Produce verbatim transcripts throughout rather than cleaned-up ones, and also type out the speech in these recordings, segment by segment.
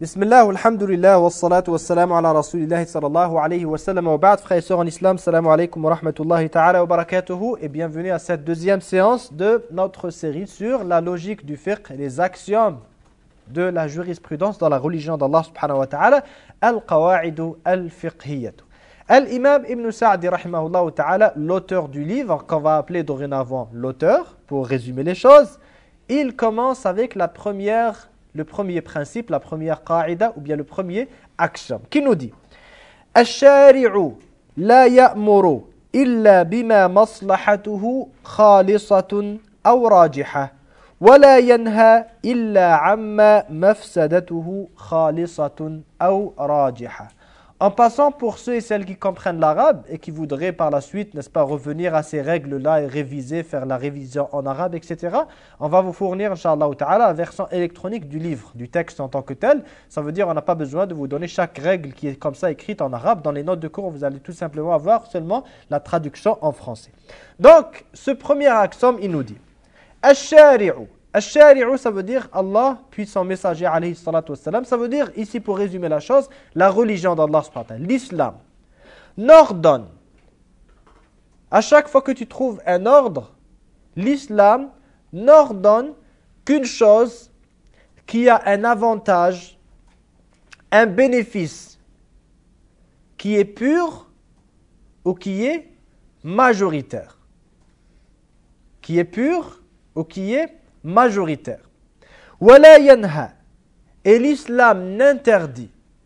Bismillah, alhamdulillah, wa salatu wa salamu ala rasulillahi sallallahu alayhi wa sallam wa ba'd. Frères et sœurs en islam, salamu alaykum wa rahmatullahi ta'ala wa barakatuhu. Et bienvenue à cette deuxième séance de notre série sur la logique du fiqh et les axiomes de la jurisprudence dans la religion d'Allah subhanahu wa ta'ala. Al-Qawa'idu al-Fiqhiyyatu. Al-Imam Ibn Sa'di rahimahullah ta'ala, l'auteur du livre, qu'on va appeler dorénavant l'auteur, pour résumer les choses, il commence avec la première le premier principe, la première qa'ida, ou bien le premier axiome, qui nous dit « Ash-shari'u la ya'muru illa bima maslahatuhu khalisatun aw rajiha, wa la yanha illa amma mafsadatuhu khalisatun aw rajiha » En passant, pour ceux et celles qui comprennent l'arabe et qui voudraient par la suite, n'est-ce pas, revenir à ces règles-là et réviser, faire la révision en arabe, et cetera, on va vous fournir, Inch'Allah ta'ala, la version électronique du livre, du texte en tant que tel. Ça veut dire qu'on n'a pas besoin de vous donner chaque règle qui est comme ça écrite en arabe. Dans les notes de cours, vous allez tout simplement avoir seulement la traduction en français. Donc, ce premier axiome, il nous dit « Ash-shari'u » Ash-shari'u, ça veut dire Allah, puis son messager, alayhi salatu wassalam, ça veut dire, ici pour résumer la chose, la religion d'Allah, l'islam, n'ordonne. À chaque fois que tu trouves un ordre, l'islam n'ordonne qu'une chose qui a un avantage, un bénéfice, qui est pur ou qui est majoritaire. Qui est pur ou qui est majoritaire. Wala yanha, et l'islam n'interdit,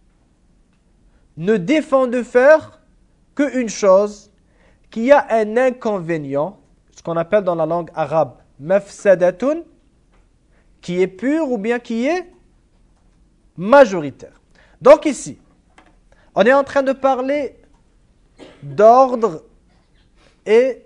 ne défend de faire qu'une chose qui a un inconvénient, ce qu'on appelle dans la langue arabe mafsadatun, qui est pur ou bien qui est majoritaire. Donc ici, on est en train de parler d'ordre et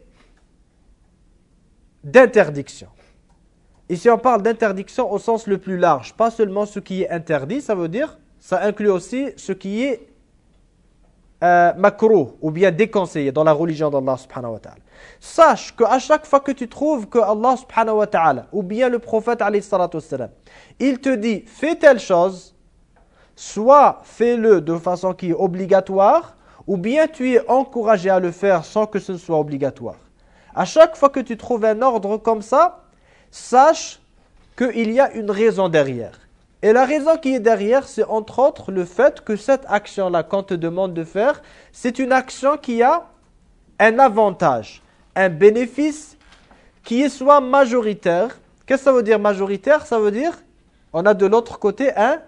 d'interdiction. Ici, on parle d'interdiction au sens le plus large. Pas seulement ce qui est interdit, ça veut dire, ça inclut aussi ce qui est euh, makruh, ou bien déconseillé dans la religion d'Allah subhanahu wa ta'ala. Sache qu'à chaque fois que tu trouves que Allah subhanahu wa ta'ala, ou bien le prophète alayhi salatu wassalam, il te dit, fais telle chose, soit fais-le de façon qui est obligatoire, ou bien tu es encouragé à le faire sans que ce soit obligatoire. À chaque fois que tu trouves un ordre comme ça, sache qu'il y a une raison derrière. Et la raison qui est derrière, c'est entre autres le fait que cette action-là, qu'on te demande de faire, c'est une action qui a un avantage, un bénéfice qui est soit majoritaire. Qu'est-ce que ça veut dire majoritaire? Ça veut dire, on a de l'autre côté un,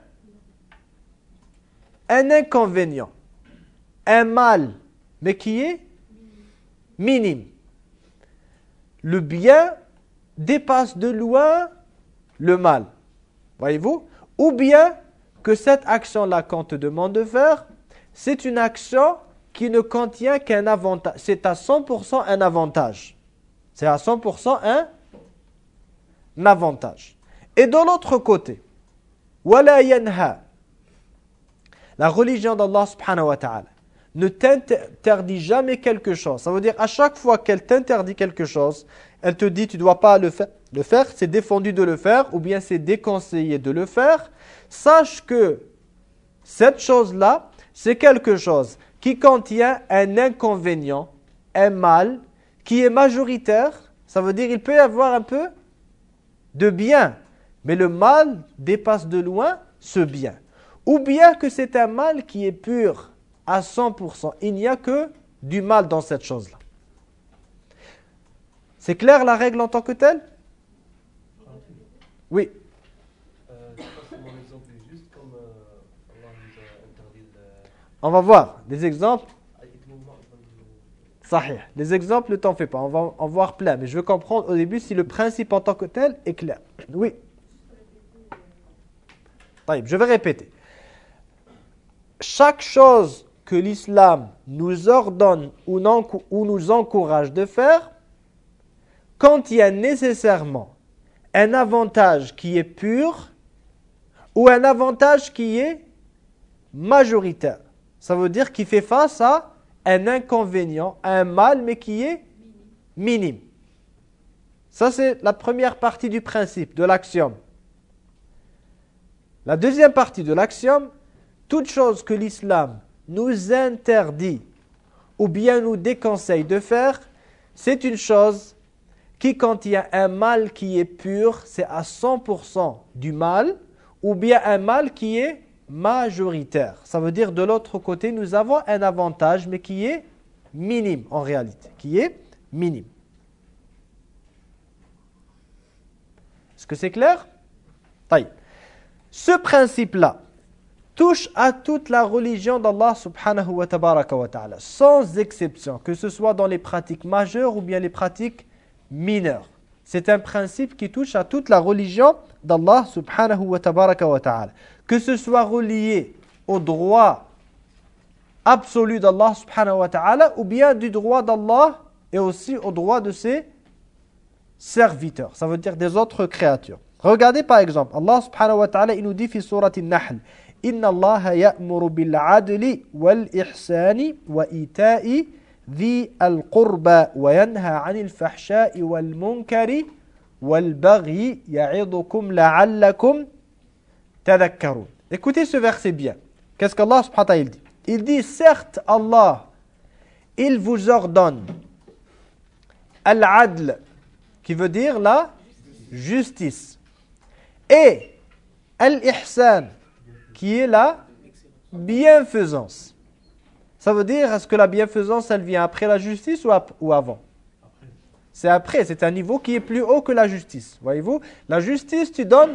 un inconvénient, un mal, mais qui est minime. Le bien dépasse de loin le mal, voyez-vous? Ou bien que cette action-là qu'on te demande de faire, c'est une action qui ne contient qu'un avantage. C'est à cent pour cent un avantage. C'est à cent pour cent un, un avantage. Et de l'autre côté, wala yanha, la religion d'Allah subhanahu wa ta'ala ne t'interdit jamais quelque chose. Ça veut dire à chaque fois qu'elle t'interdit quelque chose, elle te dit tu ne dois pas le faire, le faire, c'est défendu de le faire ou bien c'est déconseillé de le faire. Sache que cette chose-là, c'est quelque chose qui contient un inconvénient, un mal, qui est majoritaire. Ça veut dire qu'il peut y avoir un peu de bien, mais le mal dépasse de loin ce bien. Ou bien que c'est un mal qui est pur à cent pour cent. Il n'y a que du mal dans cette chose-là. C'est clair la règle en tant que telle? Oui. Euh, je pense que mon exemple est juste comme euh, Allah nous a interdit le... On va voir des exemples. Sahih. Les exemples, ne t'en fais pas. On va en voir plein. Mais je veux comprendre au début si le principe en tant que tel est clair. Oui. Je vais répéter. Chaque chose que l'islam nous ordonne ou nous encourage de faire, quand il y a nécessairement un avantage qui est pur ou un avantage qui est majoritaire. Ça veut dire qu'il fait face à un inconvénient, à un mal, mais qui est minime. Ça, c'est la première partie du principe, de l'axiome. La deuxième partie de l'axiome, toute chose que l'islam nous interdit ou bien nous déconseille de faire, c'est une chose qui, quand il y a un mal qui est pur, c'est à cent pour cent du mal, ou bien un mal qui est majoritaire. Ça veut dire de l'autre côté, nous avons un avantage, mais qui est minime en réalité, qui est minime. Est-ce que c'est clair? Taïb. Ce principe-là touche à toute la religion d'Allah subhanahu wa tabaraka wa ta'ala, sans exception, que ce soit dans les pratiques majeures ou bien les pratiques mineures. C'est un principe qui touche à toute la religion d'Allah subhanahu wa tabaraka wa ta'ala. Que ce soit relié au droit absolu d'Allah subhanahu wa ta'ala ou bien du droit d'Allah et aussi au droit de ses serviteurs. Ça veut dire des autres créatures. Regardez par exemple, Allah subhanahu wa ta'ala, il nous dit fi surat An-Nahl, Inna Allah ya'muru bil 'adli wal ihsani wa ita'i dhi al-qurba wa yanha 'anil fahsha'i wal munkari wal baghi ya'idukum la'allakum tadhakkarun. Écoutez ce verset bien. Qu'est-ce qu'Allah subhanahu wa ta'ala dit? Il dit, certes Allah, il vous ordonne al-'adl, qui veut dire la justice, et al-ihsan, qui est la bienfaisance. Ça veut dire, est-ce que la bienfaisance, elle vient après la justice ou, ap- ou avant? C'est après, c'est un niveau qui est plus haut que la justice. Voyez-vous, la justice, tu donnes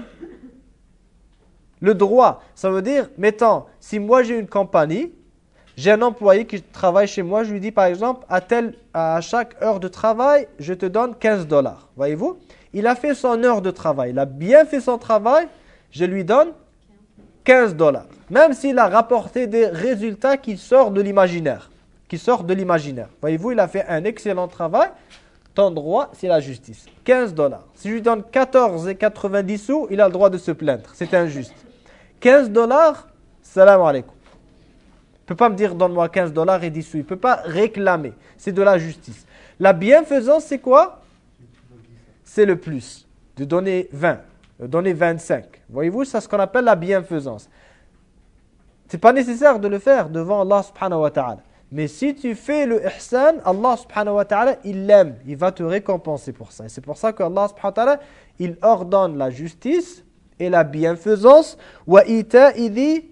le droit. Ça veut dire, mettons, si moi j'ai une compagnie, j'ai un employé qui travaille chez moi, je lui dis par exemple, à, tel, à chaque heure de travail, je te donne quinze dollars. Voyez-vous, il a fait son heure de travail, il a bien fait son travail, je lui donne quinze dollars. Même s'il a rapporté des résultats qui sortent de l'imaginaire. Qui sortent de l'imaginaire. Voyez-vous, il a fait un excellent travail. Ton droit, c'est la justice. quinze dollars. Si je lui donne quatorze virgule quatre-vingt-dix sous, il a le droit de se plaindre. C'est injuste. quinze dollars, salam alaikum. Il ne peut pas me dire donne-moi quinze dollars et dix sous. Il ne peut pas réclamer. C'est de la justice. La bienfaisance, c'est quoi? C'est le plus. De donner vingt. De donner vingt-cinq. Voyez-vous, c'est ce qu'on appelle la bienfaisance. Ce n'est pas nécessaire de le faire devant Allah subhanahu wa ta'ala. Mais si tu fais le ihsan, Allah subhanahu wa ta'ala, il l'aime. Il va te récompenser pour ça. Et c'est pour ça que Allah subhanahu wa ta'ala, il ordonne la justice et la bienfaisance. Wa ita'i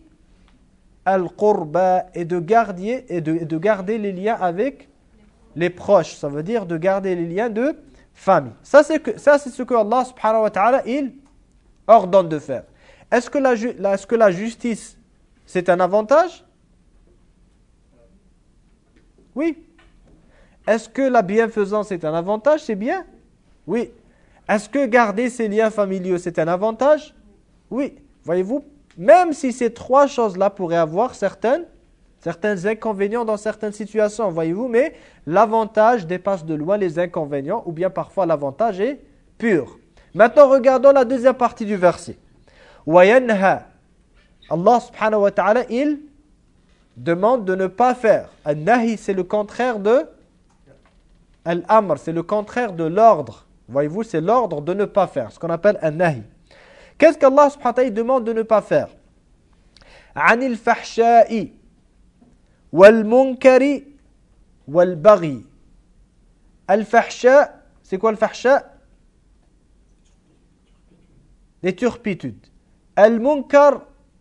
al-qurba, et de garder et de, de garder les liens avec les proches. Ça veut dire de garder les liens de famille. Ça c'est que ça c'est ce que Allah subhanahu wa ta'ala il ordonne de faire. Est-ce que la est-ce que la justice c'est un avantage? Oui. Est-ce que la bienfaisance est un avantage? C'est bien? Oui. Est-ce que garder ses liens familiaux c'est un avantage? Oui. Voyez-vous, même si ces trois choses-là pourraient avoir certaines, certains inconvénients dans certaines situations, voyez-vous, mais l'avantage dépasse de loin les inconvénients, ou bien parfois l'avantage est pur. Maintenant, regardons la deuxième partie du verset. وَيَنْهَا, Allah subhanahu wa ta'ala, il demande de ne pas faire. Al-nahi, c'est le contraire de al-amr, c'est le contraire de l'ordre. Voyez-vous, c'est l'ordre de ne pas faire, ce qu'on appelle al-nahi. Qu'est-ce qu'Allah subhanahu wa ta'ala demande de ne pas faire? Anil fahsha'i wal munkari wal baghi. Al-fahsha, c'est quoi le fahsha? Les turpitudes. Al-munkar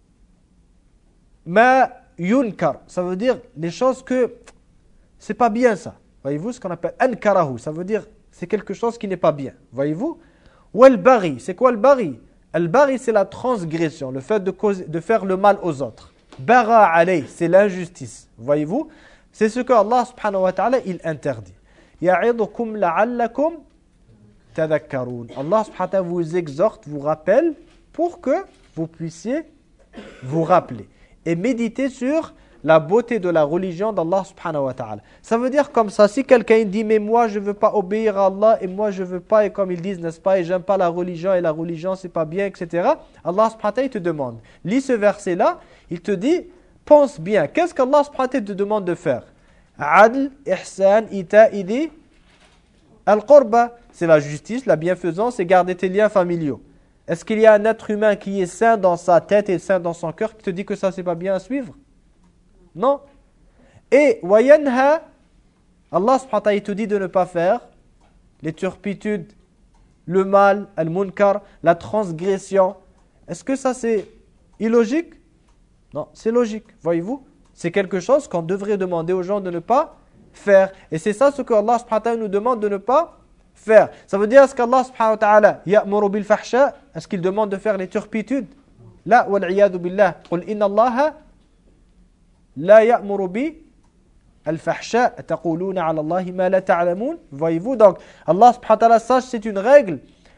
ma yunkar, ça veut dire les choses que c'est pas bien ça. Voyez-vous, ce qu'on appelle ankarahu, ça veut dire c'est quelque chose qui n'est pas bien. Voyez-vous? Wal baghi, c'est quoi le baghi? Al-baghi, c'est la transgression, le fait de, causer, de faire le mal aux autres. Bara alayh, c'est l'injustice. Voyez-vous? C'est ce que Allah subhanahu wa ta'ala, il interdit. Ya'idukum la'allakum tadhakkarun. Allah subhanahu wa ta'ala vous exhorte, vous rappelle pour que vous puissiez vous rappeler et méditer sur la beauté de la religion d'Allah subhanahu wa ta'ala. Ça veut dire comme ça, si quelqu'un dit mais moi je veux pas obéir à Allah et moi je veux pas, et comme ils disent n'est-ce pas, et j'aime pas la religion et la religion c'est pas bien, et cetera. Allah subhanahu wa ta'ala il te demande, lis ce verset là, il te dit pense bien, qu'est-ce qu'Allah subhanahu wa ta'ala te demande de faire? Adl, ihsan, ita'i al-qurba, c'est la justice, la bienfaisance et garder tes liens familiaux. Est-ce qu'il y a un être humain qui est sain dans sa tête et sain dans son cœur qui te dit que ça, c'est pas bien à suivre? Non. Et wayanha, Allah subhanahu wa ta'ala, il te dit de ne pas faire les turpitudes, le mal, al-munkar, la transgression. Est-ce que ça c'est illogique? Non, c'est logique, voyez-vous. C'est quelque chose qu'on devrait demander aux gens de ne pas faire. Et c'est ça ce que Allah subhanahu wa ta'ala nous demande de ne pas faire. Ça veut dire, est-ce qu'Allah subhanahu wa ta'ala ya'muru bil fahsha? Est-ce qu'il demande de faire les turpitudes? La, wal iyadu billah. Qul inna Allaha la ya'muru bi al-fahsha taquluna 'ala Allahi ma la ta'lamun. Voyez-vous, donc Allah subhanahu wa ta'ala, sache, c'est une règle.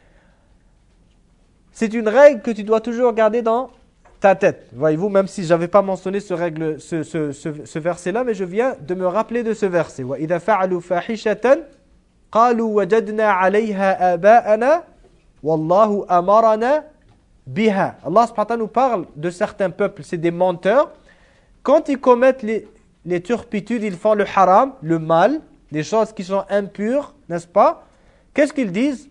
C'est une règle que tu dois toujours garder dans ta tête. Voyez-vous, même si je n'avais pas mentionné ce, règle, ce, ce, ce, ce verset-là, mais je viens de me rappeler de ce verset. وَإِذَا فَعَلُوا فَاحِشَةً قَالُوا وَجَدْنَا عَلَيْهَا آبَاءَنَا وَاللَّهُ أَمَرَنَا بِهَا. Allah subhanahu wa ta'ala nous parle de certains peuples, c'est des menteurs. Quand ils commettent les, les turpitudes, ils font le haram, le mal, les choses qui sont impures, n'est-ce pas? Qu'est-ce qu'ils disent?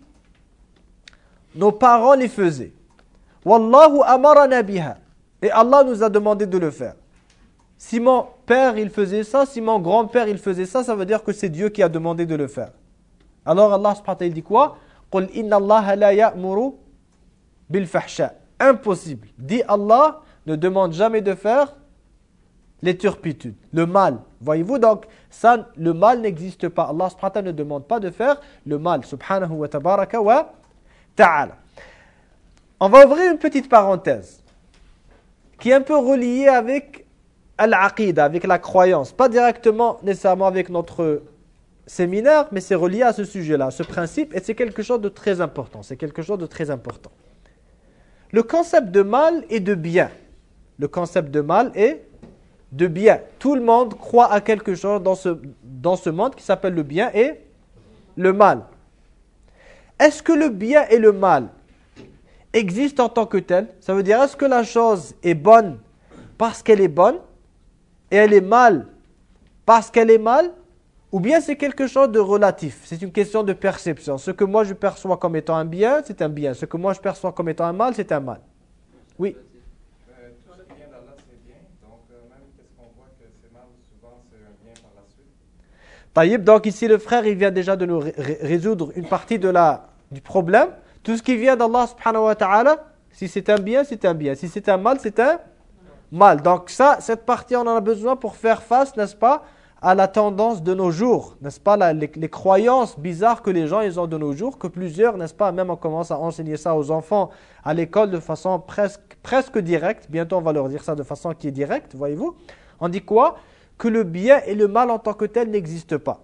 Nos parents les faisaient. Wallahu amarana biha. Et Allah nous a demandé de le faire. Si mon père il faisait ça, si mon grand-père il faisait ça, ça veut dire que c'est Dieu qui a demandé de le faire. Alors Allah subhanahu wa ta'ala dit quoi? Qul inna Allah la ya'muru bil fahsha. Impossible. Dit Allah ne demande jamais de faire les turpitudes, le mal. Voyez-vous, donc ça, le mal n'existe pas. Allah subhanahu wa ta'ala ne demande pas de faire le mal. Subhanahu wa tabaraka wa ta'ala. On va ouvrir une petite parenthèse qui est un peu reliée avec al-aqida, avec la croyance. Pas directement nécessairement avec notre séminaire, mais c'est relié à ce sujet-là, ce principe, et c'est quelque chose de très important. C'est quelque chose de très important. Le concept de mal et de bien. Le concept de mal et de bien. Tout le monde croit à quelque chose dans ce, dans ce monde qui s'appelle le bien et le mal. Est-ce que le bien et le mal existe en tant que tel? Ça veut dire, est-ce que la chose est bonne parce qu'elle est bonne et elle est mal parce qu'elle est mal, ou bien c'est quelque chose de relatif? C'est une question de perception. Ce que moi je perçois comme étant un bien, c'est un bien. Ce que moi je perçois comme étant un mal, c'est un mal. Oui. Euh, tout ce qui vient d'Allah, c'est bien. Donc, euh, même qu'est-ce qu'on voit que c'est mal, souvent c'est un bien par la suite. Taïb, donc ici le frère, il vient déjà de nous ré résoudre une partie de la, du problème. Tout ce qui vient d'Allah subhanahu wa ta'ala, si c'est un bien, c'est un bien. Si c'est un mal, c'est un mal. Donc ça, cette partie, on en a besoin pour faire face, n'est-ce pas, à la tendance de nos jours, n'est-ce pas, la, les, les croyances bizarres que les gens ils ont de nos jours, que plusieurs, n'est-ce pas, même on commence à enseigner ça aux enfants à l'école de façon presque, presque directe. Bientôt, on va leur dire ça de façon qui est directe, voyez-vous. On dit quoi? Que le bien et le mal en tant que tel n'existent pas.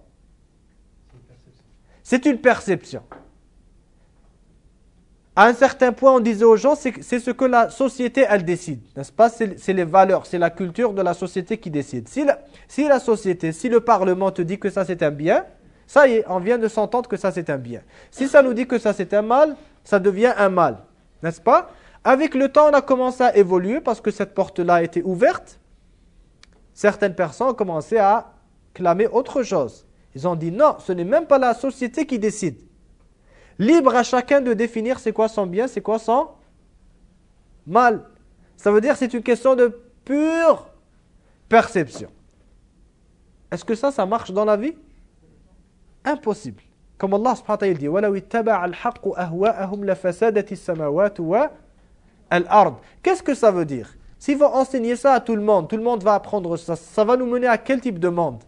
C'est une perception. À un certain point, on disait aux gens, c'est ce que la société, elle décide. N'est-ce pas? C'est les valeurs, c'est la culture de la société qui décide. Si la, si la société, si le Parlement te dit que ça c'est un bien, ça y est, on vient de s'entendre que ça c'est un bien. Si ça nous dit que ça c'est un mal, ça devient un mal. N'est-ce pas? Avec le temps, on a commencé à évoluer parce que cette porte-là a été ouverte. Certaines personnes ont commencé à clamer autre chose. Ils ont dit non, ce n'est même pas la société qui décide. Libre à chacun de définir c'est quoi son bien, c'est quoi son mal. Ça veut dire que c'est une question de pure perception. Est-ce que ça, ça marche dans la vie? Impossible. Comme Allah subhanahu wa ta'ala dit, وَلَوِ اتَّبَعَ الْحَقُّ أَهْوَاءَهُمْ لَفَسَدَتِ السَّمَاوَاتُ وَالْأَرْضِ. Qu'est-ce que ça veut dire? S'ils vont enseigner ça à tout le monde, tout le monde va apprendre ça, ça va nous mener à quel type de monde?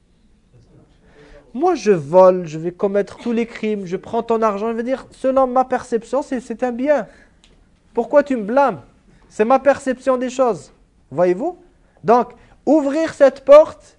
Moi, je vole, je vais commettre tous les crimes, je prends ton argent. Je veux dire, selon ma perception, c'est un bien. Pourquoi tu me blâmes? C'est ma perception des choses. Voyez-vous? Donc, ouvrir cette porte,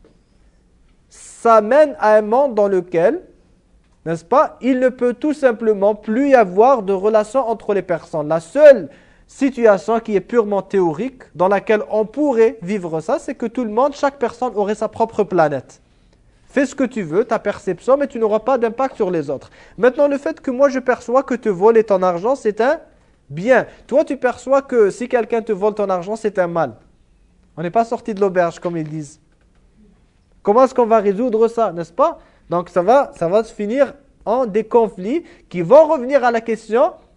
ça mène à un monde dans lequel, n'est-ce pas, il ne peut tout simplement plus y avoir de relation entre les personnes. La seule situation qui est purement théorique, dans laquelle on pourrait vivre ça, c'est que tout le monde, chaque personne aurait sa propre planète. Fais ce que tu veux, ta perception, mais tu n'auras pas d'impact sur les autres. Maintenant, le fait que moi je perçois que te voler ton argent, c'est un bien. Toi, tu perçois que si quelqu'un te vole ton argent, c'est un mal. On n'est pas sorti de l'auberge, comme ils disent. Comment est-ce qu'on va résoudre ça, n'est-ce pas? Donc, ça va, ça va se finir en des conflits qui vont revenir à la question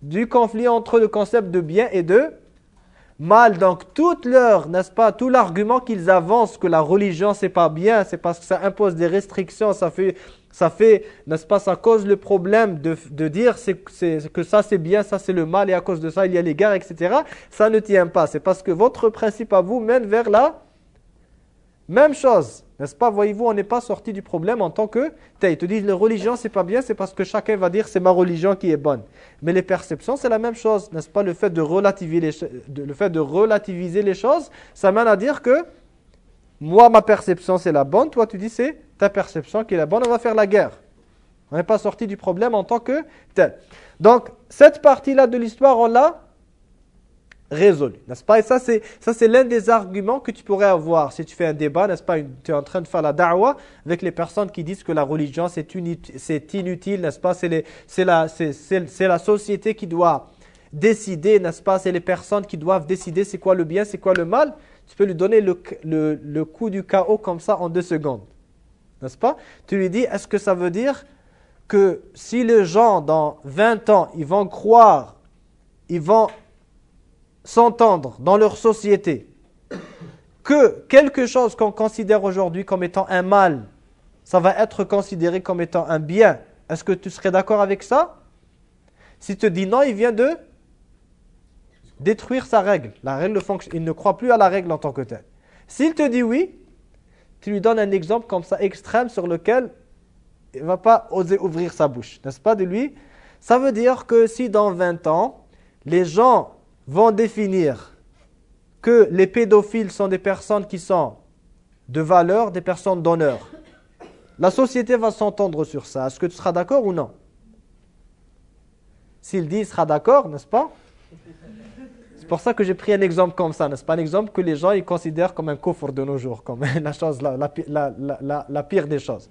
du conflit entre le concept de bien et de mal. Donc, toute leur, n'est-ce pas, tout l'argument qu'ils avancent que la religion, c'est pas bien, c'est parce que ça impose des restrictions, ça fait, ça fait, n'est-ce pas, ça cause le problème de, de dire c'est, c'est, que ça c'est bien, ça c'est le mal, et à cause de ça il y a les guerres, et cetera. Ça ne tient pas. C'est parce que votre principe à vous mène vers la même chose. N'est-ce pas? Voyez-vous, on n'est pas sorti du problème en tant que tel. Ils te disent la religion, c'est pas bien, c'est parce que chacun va dire c'est ma religion qui est bonne. Mais les perceptions, c'est la même chose. N'est-ce pas? Le fait de relativiser les, de, le fait de relativiser les choses, ça mène à dire que moi, ma perception, c'est la bonne. Toi, tu dis c'est ta perception qui est la bonne. On va faire la guerre. On n'est pas sorti du problème en tant que tel. Donc, cette partie-là de l'histoire, on l'a résolu, n'est-ce pas? Et ça, c'est ça, c'est l'un des arguments que tu pourrais avoir si tu fais un débat, n'est-ce pas? Tu es en train de faire la da'wa avec les personnes qui disent que la religion, c'est c'est inutile, n'est-ce pas? C'est les, c'est la, c'est, c'est, c'est la société qui doit décider, n'est-ce pas? C'est les personnes qui doivent décider c'est quoi le bien, c'est quoi le mal. Tu peux lui donner le, le, le coup du chaos comme ça en deux secondes, n'est-ce pas? Tu lui dis, est-ce que ça veut dire que si les gens, dans vingt ans, ils vont croire, ils vont s'entendre dans leur société que quelque chose qu'on considère aujourd'hui comme étant un mal, ça va être considéré comme étant un bien. Est-ce que tu serais d'accord avec ça? Si tu dis non, il vient de détruire sa règle. La règle fonctionne. Il ne croit plus à la règle en tant que telle. S'il te dit oui, tu lui donnes un exemple comme ça extrême sur lequel il ne va pas oser ouvrir sa bouche. N'est-ce pas de lui? Ça veut dire que si dans vingt ans, les gens vont définir que les pédophiles sont des personnes qui sont de valeur, des personnes d'honneur. La société va s'entendre sur ça. Est-ce que tu seras d'accord ou non? S'il dit, il sera d'accord, n'est-ce pas? C'est pour ça que j'ai pris un exemple comme ça, n'est-ce pas? Un exemple que les gens ils considèrent comme un kufr de nos jours, comme la, chose, la, la, la, la, la pire des choses.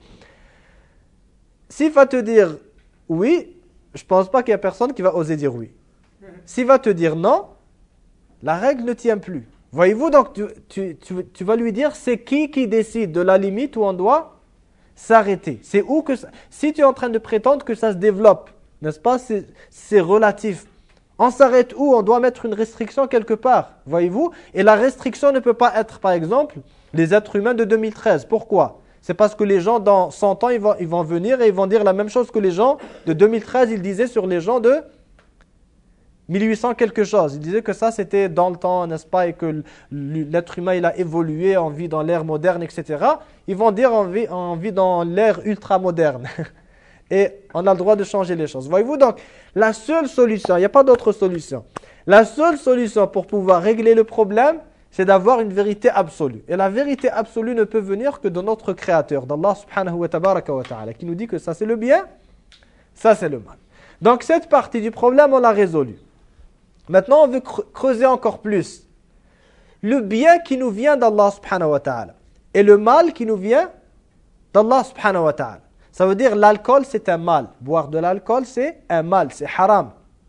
S'il va te dire oui, je ne pense pas qu'il y a personne qui va oser dire oui. S'il va te dire non, la règle ne tient plus. Voyez-vous, donc tu, tu, tu, tu vas lui dire c'est qui qui décide de la limite où on doit s'arrêter. C'est où que ça, si tu es en train de prétendre que ça se développe, n'est-ce pas? C'est, c'est relatif. On s'arrête où? On doit mettre une restriction quelque part. Voyez-vous? Et la restriction ne peut pas être, par exemple, les êtres humains de deux mille treize. Pourquoi? C'est parce que les gens dans cent ans, ils vont, ils vont venir et ils vont dire la même chose que les gens de deux mille treize, ils disaient sur les gens de mille huit cents quelque chose. Il disait que ça c'était dans le temps, n'est-ce pas, et que l'être humain il a évolué, on vit dans l'ère moderne, et cetera. Ils vont dire on vit, on vit dans l'ère ultra moderne. Et on a le droit de changer les choses. Voyez-vous, donc la seule solution, il n'y a pas d'autre solution. La seule solution pour pouvoir régler le problème, c'est d'avoir une vérité absolue. Et la vérité absolue ne peut venir que de notre Créateur, d'Allah subhanahu wa tabaraka wa ta'ala, qui nous dit que ça c'est le bien, ça c'est le mal. Donc cette partie du problème, on l'a résolue. Maintenant, on veut creuser encore plus. Le bien qui nous vient d'Allah subhanahu wa ta'ala et le mal qui nous vient d'Allah subhanahu wa ta'ala. Ça veut dire l'alcool, c'est un mal. Boire de l'alcool, c'est un mal, c'est haram.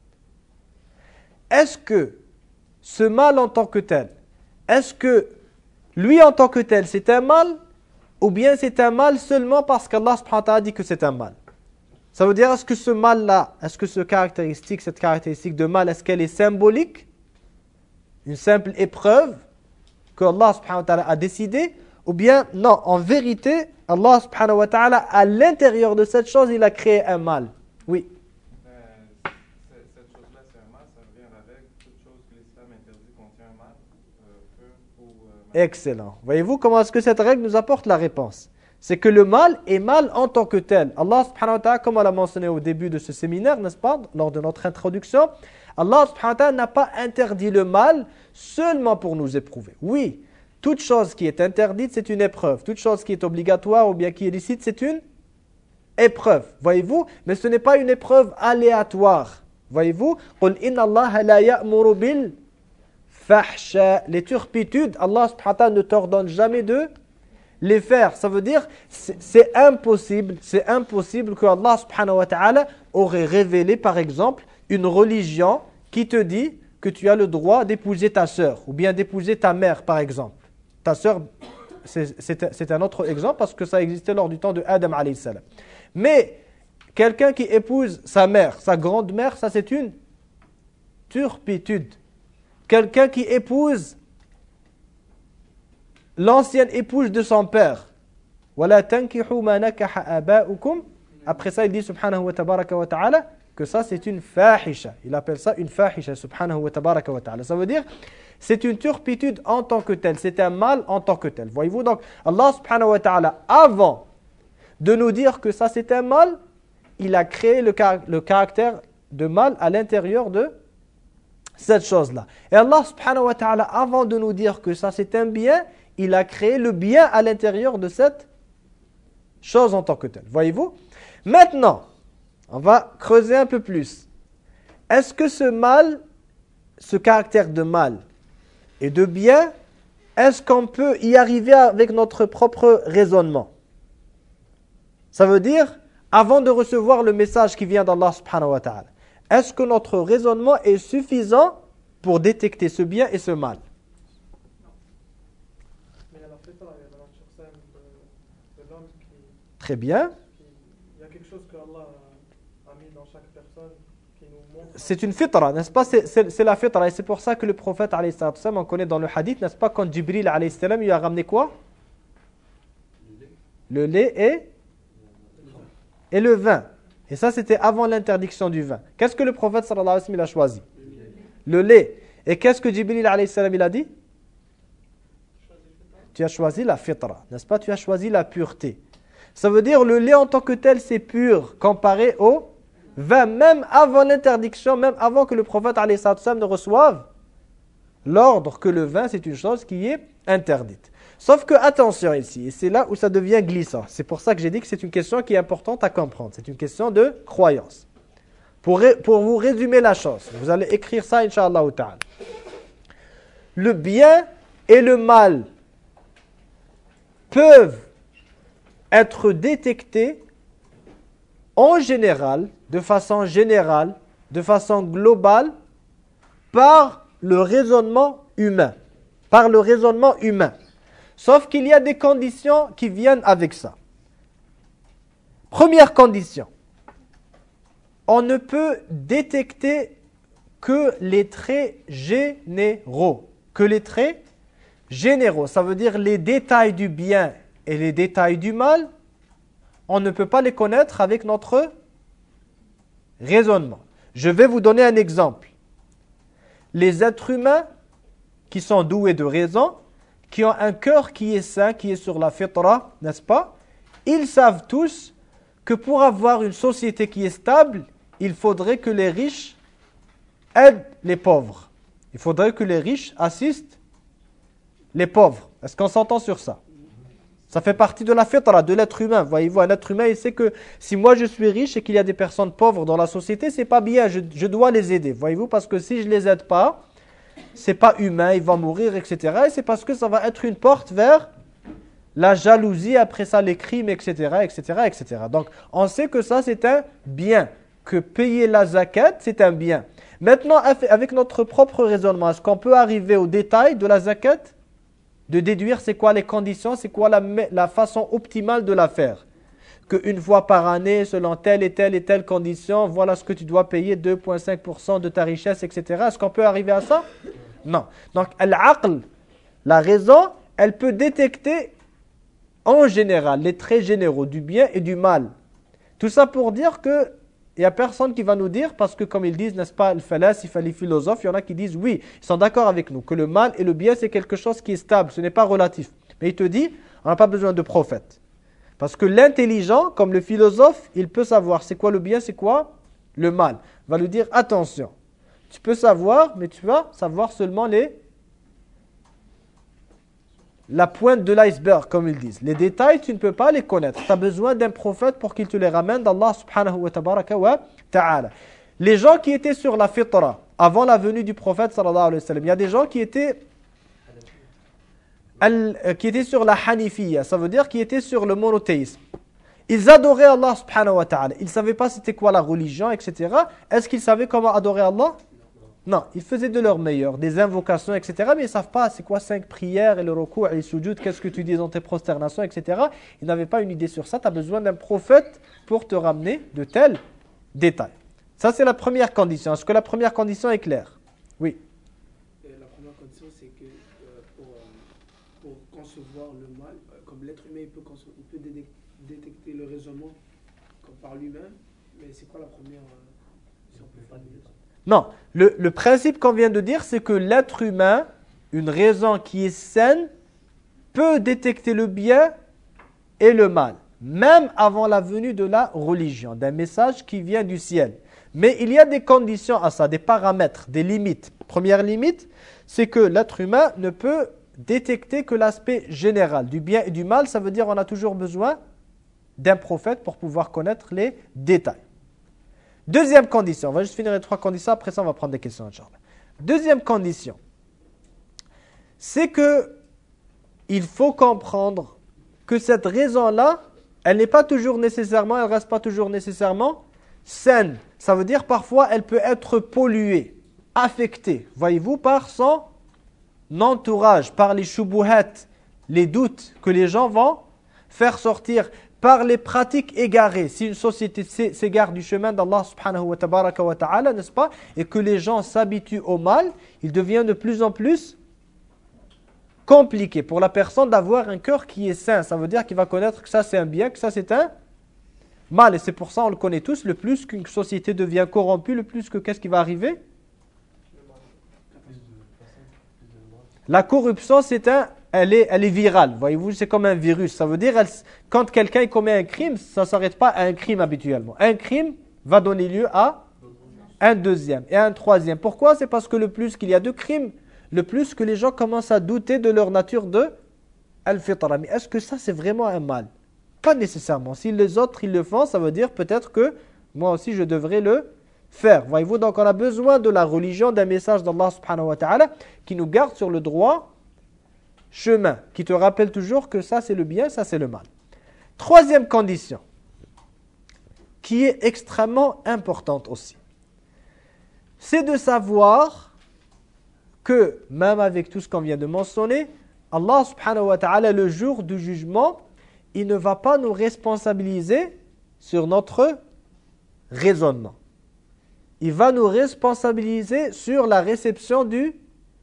Est-ce que ce mal en tant que tel, est-ce que lui en tant que tel, c'est un mal ou bien c'est un mal seulement parce qu'Allah subhanahu wa ta'ala dit que c'est un mal? Ça veut dire, est-ce que ce mal-là, est-ce que ce caractéristique, cette caractéristique de mal, est-ce qu'elle est symbolique? Une simple épreuve que Allah subhanahu wa ta'ala a décidé? Ou bien, non, en vérité, Allah subhanahu wa ta'ala, à l'intérieur de cette chose, il a créé un mal. Oui. Euh, cette chose-là, c'est un mal, ça vient avec toute chose que l'islam interdit contient un mal, euh, feu ou... Euh, Excellent. Voyez-vous comment est-ce que cette règle nous apporte la réponse? C'est que le mal est mal en tant que tel. Allah subhanahu wa ta'ala, comme on l'a mentionné au début de ce séminaire, n'est-ce pas, lors de notre introduction, Allah subhanahu wa ta'ala n'a pas interdit le mal seulement pour nous éprouver. Oui, toute chose qui est interdite, c'est une épreuve. Toute chose qui est obligatoire ou bien qui est licite, c'est une épreuve. Voyez-vous? Mais ce n'est pas une épreuve aléatoire. Voyez-vous? قُلْ إِنَّ اللَّهَ لَا يَأْمُرُ بِالْفَحْشَاءِ. Les turpitudes, Allah subhanahu wa ta'ala ne t'ordonne jamais de les faire. Ça veut dire, c'est impossible, c'est impossible que Allah subhanahu wa ta'ala aurait révélé, par exemple, une religion qui te dit que tu as le droit d'épouser ta sœur, ou bien d'épouser ta mère, par exemple. Ta sœur, c'est un autre exemple, parce que ça existait lors du temps de Adam alayhi salam. Mais, quelqu'un qui épouse sa mère, sa grande-mère, ça c'est une turpitude. Quelqu'un qui épouse l'ancienne épouse de son père. وَلَا تَنْكِحُوا مَا نَكَحَ آبَاؤُكُمْ. Après ça, il dit subhanahu wa tabaraka wa ta'ala que ça c'est une fahisha. Il appelle ça une fahisha subhanahu wa tabaraka wa ta'ala. Ça veut dire c'est une turpitude en tant que telle, c'est un mal en tant que tel. Voyez-vous, donc Allah subhanahu wa ta'ala, avant de nous dire que ça c'est un mal, il a créé le, car le caractère de mal à l'intérieur de cette chose-là. Et Allah subhanahu wa ta'ala, avant de nous dire que ça c'est un bien, il a créé le bien à l'intérieur de cette chose en tant que telle. Voyez-vous? Maintenant, on va creuser un peu plus. Est-ce que ce mal, ce caractère de mal et de bien, est-ce qu'on peut y arriver avec notre propre raisonnement? Ça veut dire, avant de recevoir le message qui vient d'Allah subhanahu wa ta'ala, est-ce que notre raisonnement est suffisant pour détecter ce bien et ce mal? Mais la fitra, il y a la nature saine de, de l'homme qui, Très bien. qui... Il y a quelque chose que Allah a mis dans chaque personne qui nous montre... C'est une fitra, n'est-ce pas? C'est, c'est, c'est la fitra. Et c'est pour ça que le prophète, alayhi salatu wassalam, on connaît dans le hadith, n'est-ce pas? Quand Jibril, alayhi salam, il a ramené quoi? Le lait et, et le vin. Et ça, c'était avant l'interdiction du vin. Qu'est-ce que le prophète, sallallahu alayhi wa sallam, il a choisi? Le lait. Et qu'est-ce que Jibril, alayhi salam, il a dit? Tu as choisi la fitra, n'est-ce pas? Tu as choisi la pureté. Ça veut dire le lait en tant que tel, c'est pur comparé au vin, même avant l'interdiction, même avant que le prophète alayhi salam ne reçoive l'ordre que le vin, c'est une chose qui est interdite. Sauf que, attention ici, et c'est là où ça devient glissant. C'est pour ça que j'ai dit que c'est une question qui est importante à comprendre. C'est une question de croyance. Pour, pour vous résumer la chose, vous allez écrire ça, Inch'Allah ta'ala. Le bien et le mal peuvent être détectés en général, de façon générale, de façon globale, par le raisonnement humain. Par le raisonnement humain. Sauf qu'il y a des conditions qui viennent avec ça. Première condition. On ne peut détecter que les traits généraux. Que les traits généraux. Ça veut dire les détails du bien et les détails du mal. On ne peut pas les connaître avec notre raisonnement. Je vais vous donner un exemple. Les êtres humains qui sont doués de raison, qui ont un cœur qui est sain, qui est sur la fitra, n'est-ce pas? Ils savent tous que pour avoir une société qui est stable, il faudrait que les riches aident les pauvres. Il faudrait que les riches assistent les pauvres. Est-ce qu'on s'entend sur ça? Ça fait partie de la fitra, de l'être humain. Voyez-vous, un être humain, il sait que si moi je suis riche et qu'il y a des personnes pauvres dans la société, c'est pas bien, je, je dois les aider. Voyez-vous, parce que si je les aide pas, c'est pas humain, ils vont mourir, et cetera. Et c'est parce que ça va être une porte vers la jalousie, après ça les crimes, et cetera, et cetera, et cetera. Donc, on sait que ça c'est un bien, que payer la zakat c'est un bien. Maintenant, avec notre propre raisonnement, est-ce qu'on peut arriver au détail de la zakat? De déduire c'est quoi les conditions, c'est quoi la, la façon optimale de la faire? Qu'une fois par année, selon telle et telle et telle condition, voilà ce que tu dois payer, deux virgule cinq pour cent de ta richesse, et cetera. Est-ce qu'on peut arriver à ça? Non. Donc, al-aql, la raison, elle peut détecter en général les traits généraux du bien et du mal. Tout ça pour dire que il n'y a personne qui va nous dire, parce que comme ils disent, n'est-ce pas, le falasif, les philosophes, il y en a qui disent, oui, ils sont d'accord avec nous, que le mal et le bien, c'est quelque chose qui est stable, ce n'est pas relatif. Mais il te dit, on n'a pas besoin de prophète. Parce que l'intelligent, comme le philosophe, il peut savoir c'est quoi le bien, c'est quoi le mal. Il va lui dire, attention, tu peux savoir, mais tu vas savoir seulement les... la pointe de l'iceberg, comme ils disent. Les détails, tu ne peux pas les connaître. Tu as besoin d'un prophète pour qu'il te les ramène d'Allah subhanahu wa tabaraka wa ta'ala. Les gens qui étaient sur la fitra, avant la venue du prophète sallallahu alayhi wa sallam, il y a des gens qui étaient, qui étaient sur la hanifiyya, ça veut dire qui étaient sur le monothéisme. Ils adoraient Allah subhanahu wa ta'ala. Ils ne savaient pas c'était quoi la religion, et cetera. Est-ce qu'ils savaient comment adorer Allah? Non, ils faisaient de leur meilleur, des invocations, et cetera. Mais ils ne savent pas c'est quoi cinq prières et le recours et le sujoud, qu'est-ce que tu dis dans tes prosternations, et cetera. Ils n'avaient pas une idée sur ça. Tu as besoin d'un prophète pour te ramener de tels détails. Ça, c'est la première condition. Est-ce que la première condition est claire? Oui. Euh, la première condition, c'est que euh, pour, euh, pour concevoir le mal, euh, comme l'être humain, il peut, conce- il peut détec- détecter le raisonnement comme par lui-même, mais c'est quoi la première, euh, si on peut formuler ça? Non, le, le principe qu'on vient de dire, c'est que l'être humain, une raison qui est saine, peut détecter le bien et le mal, même avant la venue de la religion, d'un message qui vient du ciel. Mais il y a des conditions à ça, des paramètres, des limites. Première limite, c'est que l'être humain ne peut détecter que l'aspect général. Du bien et du mal, ça veut dire qu'on a toujours besoin d'un prophète pour pouvoir connaître les détails. Deuxième condition, on va juste finir les trois conditions, après ça on va prendre des questions, Inch'Allah. Deuxième condition, c'est que il faut comprendre que cette raison-là, elle n'est pas toujours nécessairement, elle ne reste pas toujours nécessairement saine. Ça veut dire parfois elle peut être polluée, affectée, voyez-vous, par son entourage, par les shubuhat, les doutes que les gens vont faire sortir, par les pratiques égarées. Si une société s'égare du chemin d'Allah subhanahu wa tabaraka wa ta'ala, n'est-ce pas, et que les gens s'habituent au mal, il devient de plus en plus compliqué pour la personne d'avoir un cœur qui est sain. Ça veut dire qu'il va connaître que ça c'est un bien, que ça c'est un mal. Et c'est pour ça, on le connaît tous, le plus qu'une société devient corrompue, le plus que qu'est-ce qui va arriver? La corruption, c'est un, elle est, elle est virale. Voyez-vous, c'est comme un virus. Ça veut dire, elle, quand quelqu'un commet un crime, ça ne s'arrête pas à un crime habituellement. Un crime va donner lieu à un deuxième et un troisième. Pourquoi? C'est parce que le plus qu'il y a de crimes, le plus que les gens commencent à douter de leur nature de al-fitra. Mais est-ce que ça, c'est vraiment un mal? Pas nécessairement. Si les autres, ils le font, ça veut dire peut-être que moi aussi, je devrais le faire. Voyez-vous, donc on a besoin de la religion, d'un message d'Allah subhanahu wa ta'ala qui nous garde sur le droit chemin, qui te rappelle toujours que ça c'est le bien, ça c'est le mal. Troisième condition, qui est extrêmement importante aussi, c'est de savoir que même avec tout ce qu'on vient de mentionner, Allah subhanahu wa ta'ala, le jour du jugement, il ne va pas nous responsabiliser sur notre raisonnement. Il va nous responsabiliser sur la réception du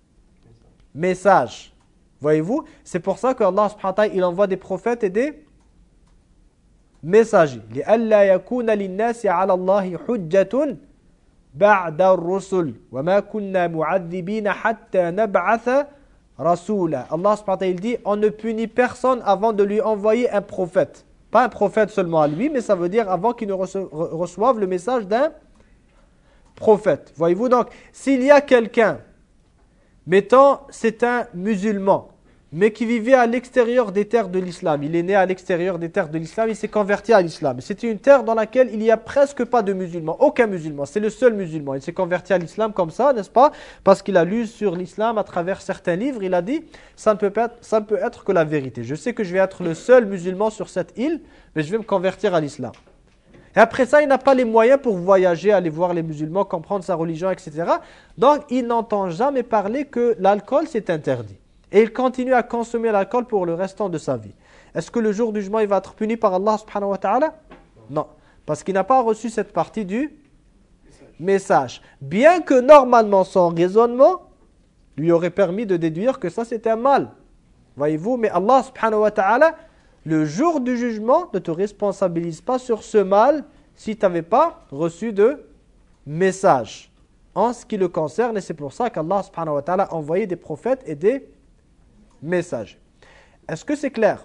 message. Voyez-vous, c'est pour ça que Allah subhanahu wa ta'ala, il envoie des prophètes et des messagers. لِأَلَّا يَكُونَ لِلنَّاسِ عَلَى اللَّهِ حُجَّةٌ بَعْدَ الرُّسُلِ وَمَا كُنَّا مُعَذِّبِينَ حَتَّى نَبْعَثَ رَسُولًا. Allah subhanahu wa ta'ala, il dit, on ne punit personne avant de lui envoyer un prophète. Pas un prophète seulement à lui, mais ça veut dire avant qu'il ne reçoive le message d'un prophète. Voyez-vous, donc, s'il y a quelqu'un, mettons, c'est un musulman, mais qui vivait à l'extérieur des terres de l'islam. Il est né à l'extérieur des terres de l'islam, il s'est converti à l'islam. C'était une terre dans laquelle il n'y a presque pas de musulmans, aucun musulman, c'est le seul musulman. Il s'est converti à l'islam comme ça, n'est-ce pas? Parce qu'il a lu sur l'islam à travers certains livres, il a dit, ça ne peut pas être, ça ne peut être que la vérité. Je sais que je vais être le seul musulman sur cette île, mais je vais me convertir à l'islam. Et après ça, il n'a pas les moyens pour voyager, aller voir les musulmans, comprendre sa religion, et cetera. Donc, il n'entend jamais parler que l'alcool, c'est interdit. Et il continue à consommer l'alcool pour le restant de sa vie. Est-ce que le jour du jugement, il va être puni par Allah subhanahu wa ta'ala? Non. Parce qu'il n'a pas reçu cette partie du message. Bien que normalement, son raisonnement lui aurait permis de déduire que ça, c'était un mal. Voyez-vous, mais Allah subhanahu wa ta'ala, le jour du jugement, ne te responsabilise pas sur ce mal si tu n'avais pas reçu de message en ce qui le concerne. Et c'est pour ça qu'Allah subhanahu wa ta'ala a envoyé des prophètes et des messages. Est-ce que c'est clair?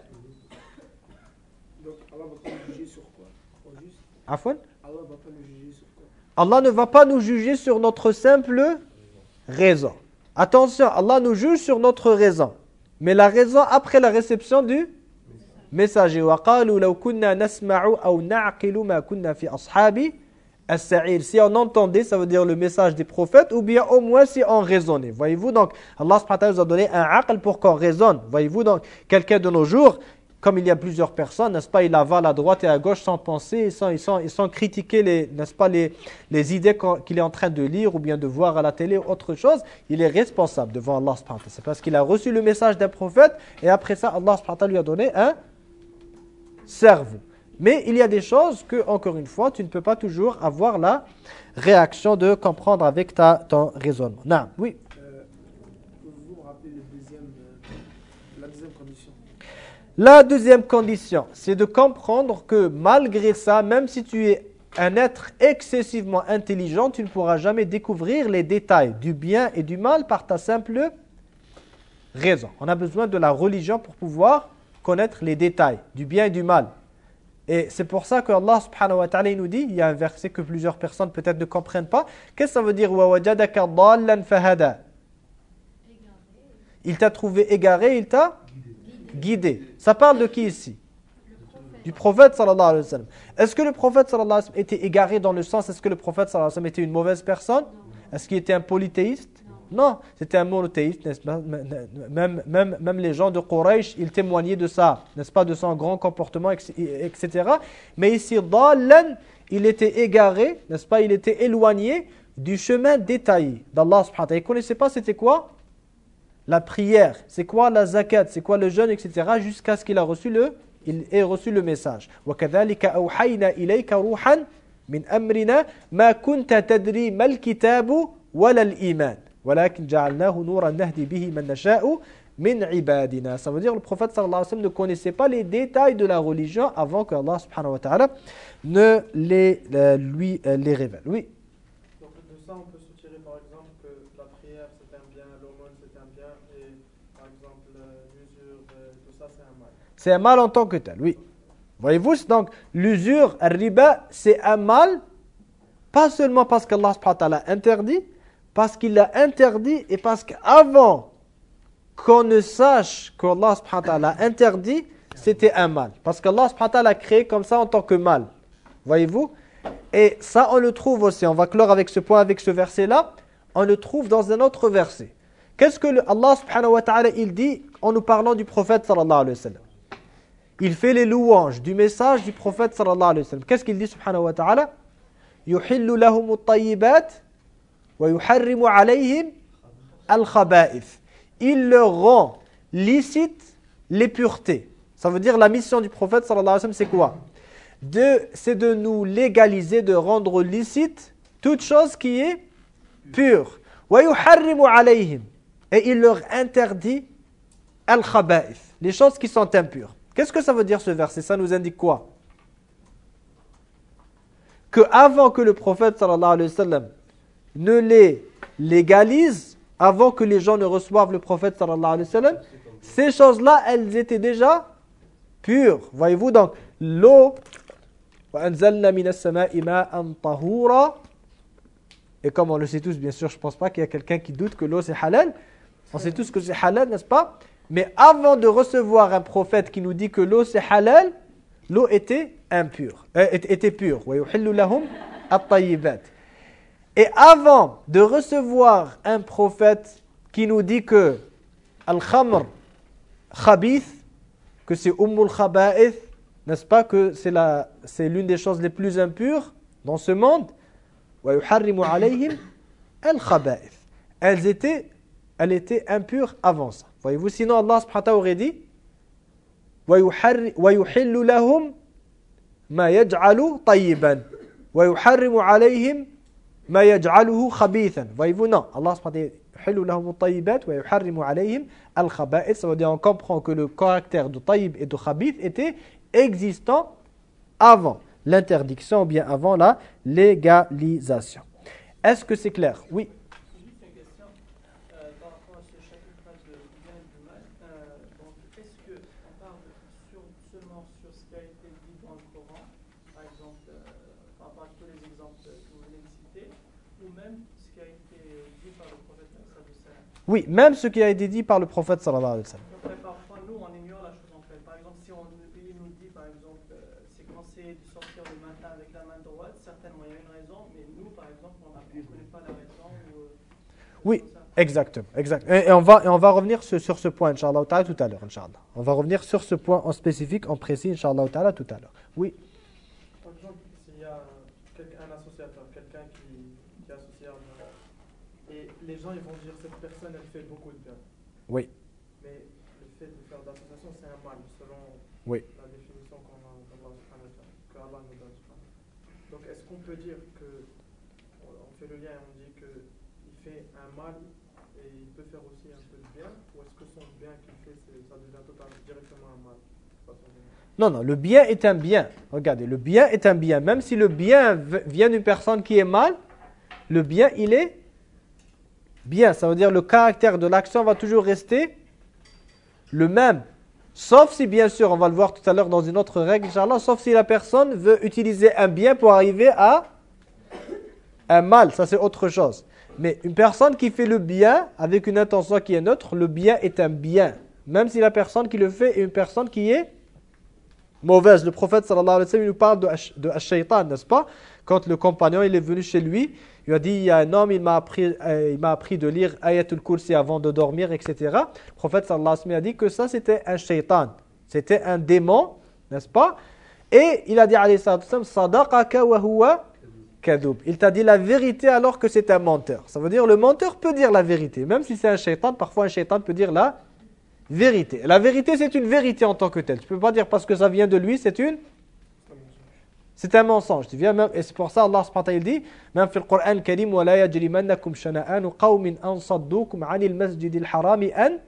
Donc Allah va pas nous juger sur quoi? Au juste, Afwan? Allah va pas nous juger sur quoi? Allah ne va pas nous juger sur notre simple raison. Attention, Allah nous juge sur notre raison. Mais la raison après la réception du messager. وَقَالُوا لَوْ كُنَّا نَسْمَعُ أَوْ نَعْقِلُ مَا كُنَّا فِي أَصْحَابِ السَّعِيرِ. Si on entendait, ça veut dire le message des prophètes, ou bien au moins si on raisonnait. Voyez-vous, donc, Allah subhanahu wa ta'ala nous a donné un aql pour qu'on raisonne. Voyez-vous, donc, quelqu'un de nos jours, comme il y a plusieurs personnes, n'est-ce pas, il avale à droite et à gauche sans penser, sans, ils sont, ils sont critiquer les, n'est-ce pas, les, les idées qu'il est en train de lire ou bien de voir à la télé ou autre chose, il est responsable devant Allah subhanahu wa ta'ala. C'est parce qu'il a reçu le message d'un prophète et après ça, Allah subhanahu wa ta'ala lui a donné un cerveau. Mais il y a des choses que, encore une fois, tu ne peux pas toujours avoir la réaction de comprendre avec ta, ton raisonnement. Non, oui. Euh, Pouvez-vous me rappeler le deuxième, euh, la deuxième condition? La deuxième condition, c'est de comprendre que malgré ça, même si tu es un être excessivement intelligent, tu ne pourras jamais découvrir les détails du bien et du mal par ta simple raison. On a besoin de la religion pour pouvoir connaître les détails du bien et du mal. Et c'est pour ça que Allah subhanahu wa ta'ala nous dit, il y a un verset que plusieurs personnes peut-être ne comprennent pas. Qu'est-ce que ça veut dire? وَوَجَدَكَ ضَالًّا فَهَدَى. Il t'a trouvé égaré, il t'a guidé. Ça parle de qui ici? Du prophète sallallahu alayhi wa sallam. Est-ce que le prophète sallallahu alayhi wa sallam était égaré dans le sens, est-ce que le prophète sallallahu alayhi wa sallam était une mauvaise personne? Est-ce qu'il était un polythéiste? Non, c'était un monothéiste, n'est-ce pas? Même, même, même les gens de Quraysh, ils témoignaient de ça, n'est-ce pas, de son grand comportement, et cetera. Mais ici, Dallan, il était égaré, n'est-ce pas, il était éloigné du chemin détaillé d'Allah subhanahu wa ta'ala. Il ne connaissait pas c'était quoi la prière, c'est quoi la zakat, c'est quoi le jeûne, et cetera. Jusqu'à ce qu'il a reçu le, il ait reçu le message. وَكَذَلِكَ أَوْحَيْنَا إِلَيْكَ رُوحًا مِنْ أَمْرِنَا مَا كُنْتَ تَدْرِي مَا الْكِتَابُ وَلَا الْإِيمَانُ وَلَكِنْ جَعَلْنَاهُ نُورًا نَهْدِي بِهِ مَنْ نَشَاءُ مِنْ عِبَادِنَا. Ça veut dire que le prophète sallallahu alayhi wa sallam ne connaissait pas les détails de la religion avant que Allah subhanahu wa ta'ala ne les, euh, lui euh, les révèle. Oui. Donc de ça, on peut soutirer par exemple que la prière c'est un bien, l'aumône c'est un bien, et par exemple euh, l'usure, euh, tout ça c'est un mal. C'est un mal en tant que tel, oui. Voyez-vous, donc l'usure, le riba, c'est un mal, pas seulement parce qu'Allah subhanahu wa ta'ala interdit, parce qu'il l'a interdit et parce qu'avant qu'on ne sache qu'Allah subhanahu wa ta'ala interdit, c'était un mal. Parce qu'Allah subhanahu wa ta'ala a créé comme ça en tant que mal. Voyez-vous? Et ça, on le trouve aussi. On va clore avec ce point, avec ce verset-là. On le trouve dans un autre verset. Qu'est-ce que le, Allah subhanahu wa ta'ala il dit en nous parlant du prophète sallallahu alayhi wa sallam? Il fait les louanges du message du prophète sallallahu alayhi wa sallam. Qu'est-ce qu'il dit subhanahu wa ta'ala? Yuhillu lahum at-tayyibat wa yuharrimu alayhim al-khaba'ith. Il leur rend licite les puretés. Ça veut dire la mission du prophète sallallahu alayhi wa sallam, c'est quoi? De, c'est de nous légaliser, de rendre licite toute chose qui est pure. Wa yuharrimu alayhim. Et il leur interdit al-khaba'ith, les choses qui sont impures. Qu'est-ce que ça veut dire ce verset? Ça nous indique quoi? Que avant que le prophète sallallahu alayhi wa sallam ne les légalise, avant que les gens ne reçoivent le prophète sallallahu alayhi wa sallam, ces choses-là, elles étaient déjà pures. Voyez-vous, donc, l'eau, وَأَنزَلْنَا مِنَ السَّمَاءِ مَاءً طَهُورًا. Et comme on le sait tous, bien sûr, je ne pense pas qu'il y a quelqu'un qui doute que l'eau c'est halal. On sait tous que c'est halal, n'est-ce pas? Mais avant de recevoir un prophète qui nous dit que l'eau c'est halal, l'eau était impure, euh, était pure. وَيُحِلُّ لَهُمْ الطَّيِّبَاتِ. Et avant de recevoir un prophète qui nous dit que al-khamr khabith, que c'est ummul khaba'ith, n'est-ce pas, que c'est la c'est l'une des choses les plus impures dans ce monde, wa yuharrimu alayhim al-khaba'ith. Elles étaient elles étaient impures avant ça. Voyez-vous, sinon Allah subhanahu wa ta'ala aurait dit wa yuhillu lahum ma yaj'alu tayyiban wa yuharrimu alayhim ma yaj'aluhu khabithan. Voyez-vous, non. Allah subhanahu wa ta'ala yuhillu lahum at-tayyibat wa yuharrimu alayhim al-khaba'ith. Ça veut dire on comprend que le caractère de tayyib et de khabith était existant avant l'interdiction ou bien avant la légalisation. Est-ce que c'est clair? Oui. Juste une question euh, par rapport à ce chapitre de bien et du mal. Euh, donc, est-ce qu'on parle sur, seulement sur ce qui a été dit dans le Coran, par exemple, euh, par rapport à tous les exemples que vous venez de citer, ou même ce qui a été dit par le prophète sallallahu alayhi wa sallam? Oui, même ce qui a été dit par le prophète sallallahu alayhi wa sallam. Après, parfois, nous, on ignore la chose en fait. Par exemple, si on il nous dit, par exemple, euh, c'est conseillé de sortir le matin avec la main droite, certainement il y a une raison, mais nous, par exemple, on ne connaît pas la raison. Ou, euh, oui, exactement. Exact. Et, et, on va, et on va revenir sur, sur ce point, Inch'Allah ta'ala, tout à l'heure, Inch'Allah. On va revenir sur ce point en spécifique, en précis, Inch'Allah ta'ala, tout à l'heure. Oui. Par exemple, s'il y a un associateur, quelqu'un qui, qui est associé à un, et les gens ils vont dire cette personne elle fait beaucoup de bien. Oui. Mais le fait de faire de l'association c'est un mal selon oui. la définition qu'on a d'Allah subhanahu wa ta'ala. peut dire que on fait le lien et on dit qu'il fait un mal et il peut faire aussi un peu de bien, ou est-ce que son bien qu'il fait, c'est- ça devient totalement directement un mal? Pas son bien. Non, non, le bien est un bien. Regardez, le bien est un bien. Même si le bien v- vient d'une personne qui est mal, le bien, il est bien. Ça veut dire le caractère de l'action va toujours rester le même. Sauf si, bien sûr, on va le voir tout à l'heure dans une autre règle, Inch'Allah, sauf si la personne veut utiliser un bien pour arriver à un mal. Ça, c'est autre chose. Mais une personne qui fait le bien avec une intention qui est neutre, le bien est un bien. Même si la personne qui le fait est une personne qui est mauvaise. Le prophète sallallahu alayhi wa sallam il nous parle de, Ash- de Ash-Shaytan, n'est-ce pas? Quand le compagnon il est venu chez lui, il lui a dit, il y a un homme, il m'a appris, euh, il m'a appris de lire Ayatul Kursi avant de dormir, et cetera. Le prophète sallallahu alayhi wa sallam a dit que ça c'était un shaytan, c'était un démon, n'est-ce pas? Et il a dit alayhi salatu wa sallam, Sadaqaka wa huwa kadhub. Il t'a dit la vérité alors que c'est un menteur. Ça veut dire le menteur peut dire la vérité, même si c'est un shaytan, parfois un shaytan peut dire la vérité. La vérité, c'est une vérité en tant que telle. Tu ne peux pas dire parce que ça vient de lui, c'est une... C'est un mensonge. Tu viens même, et c'est pour ça Allah subhanahu wa ta'ala dit, même dans le Coran Karim, وَلَا يَجْرِمَنَّكُمْ شَنَآنُ قَوْمٍ أَنْ صَدُّوكُمْ عَنِ الْمَسْجِدِ الْحَرَامِ أَنْ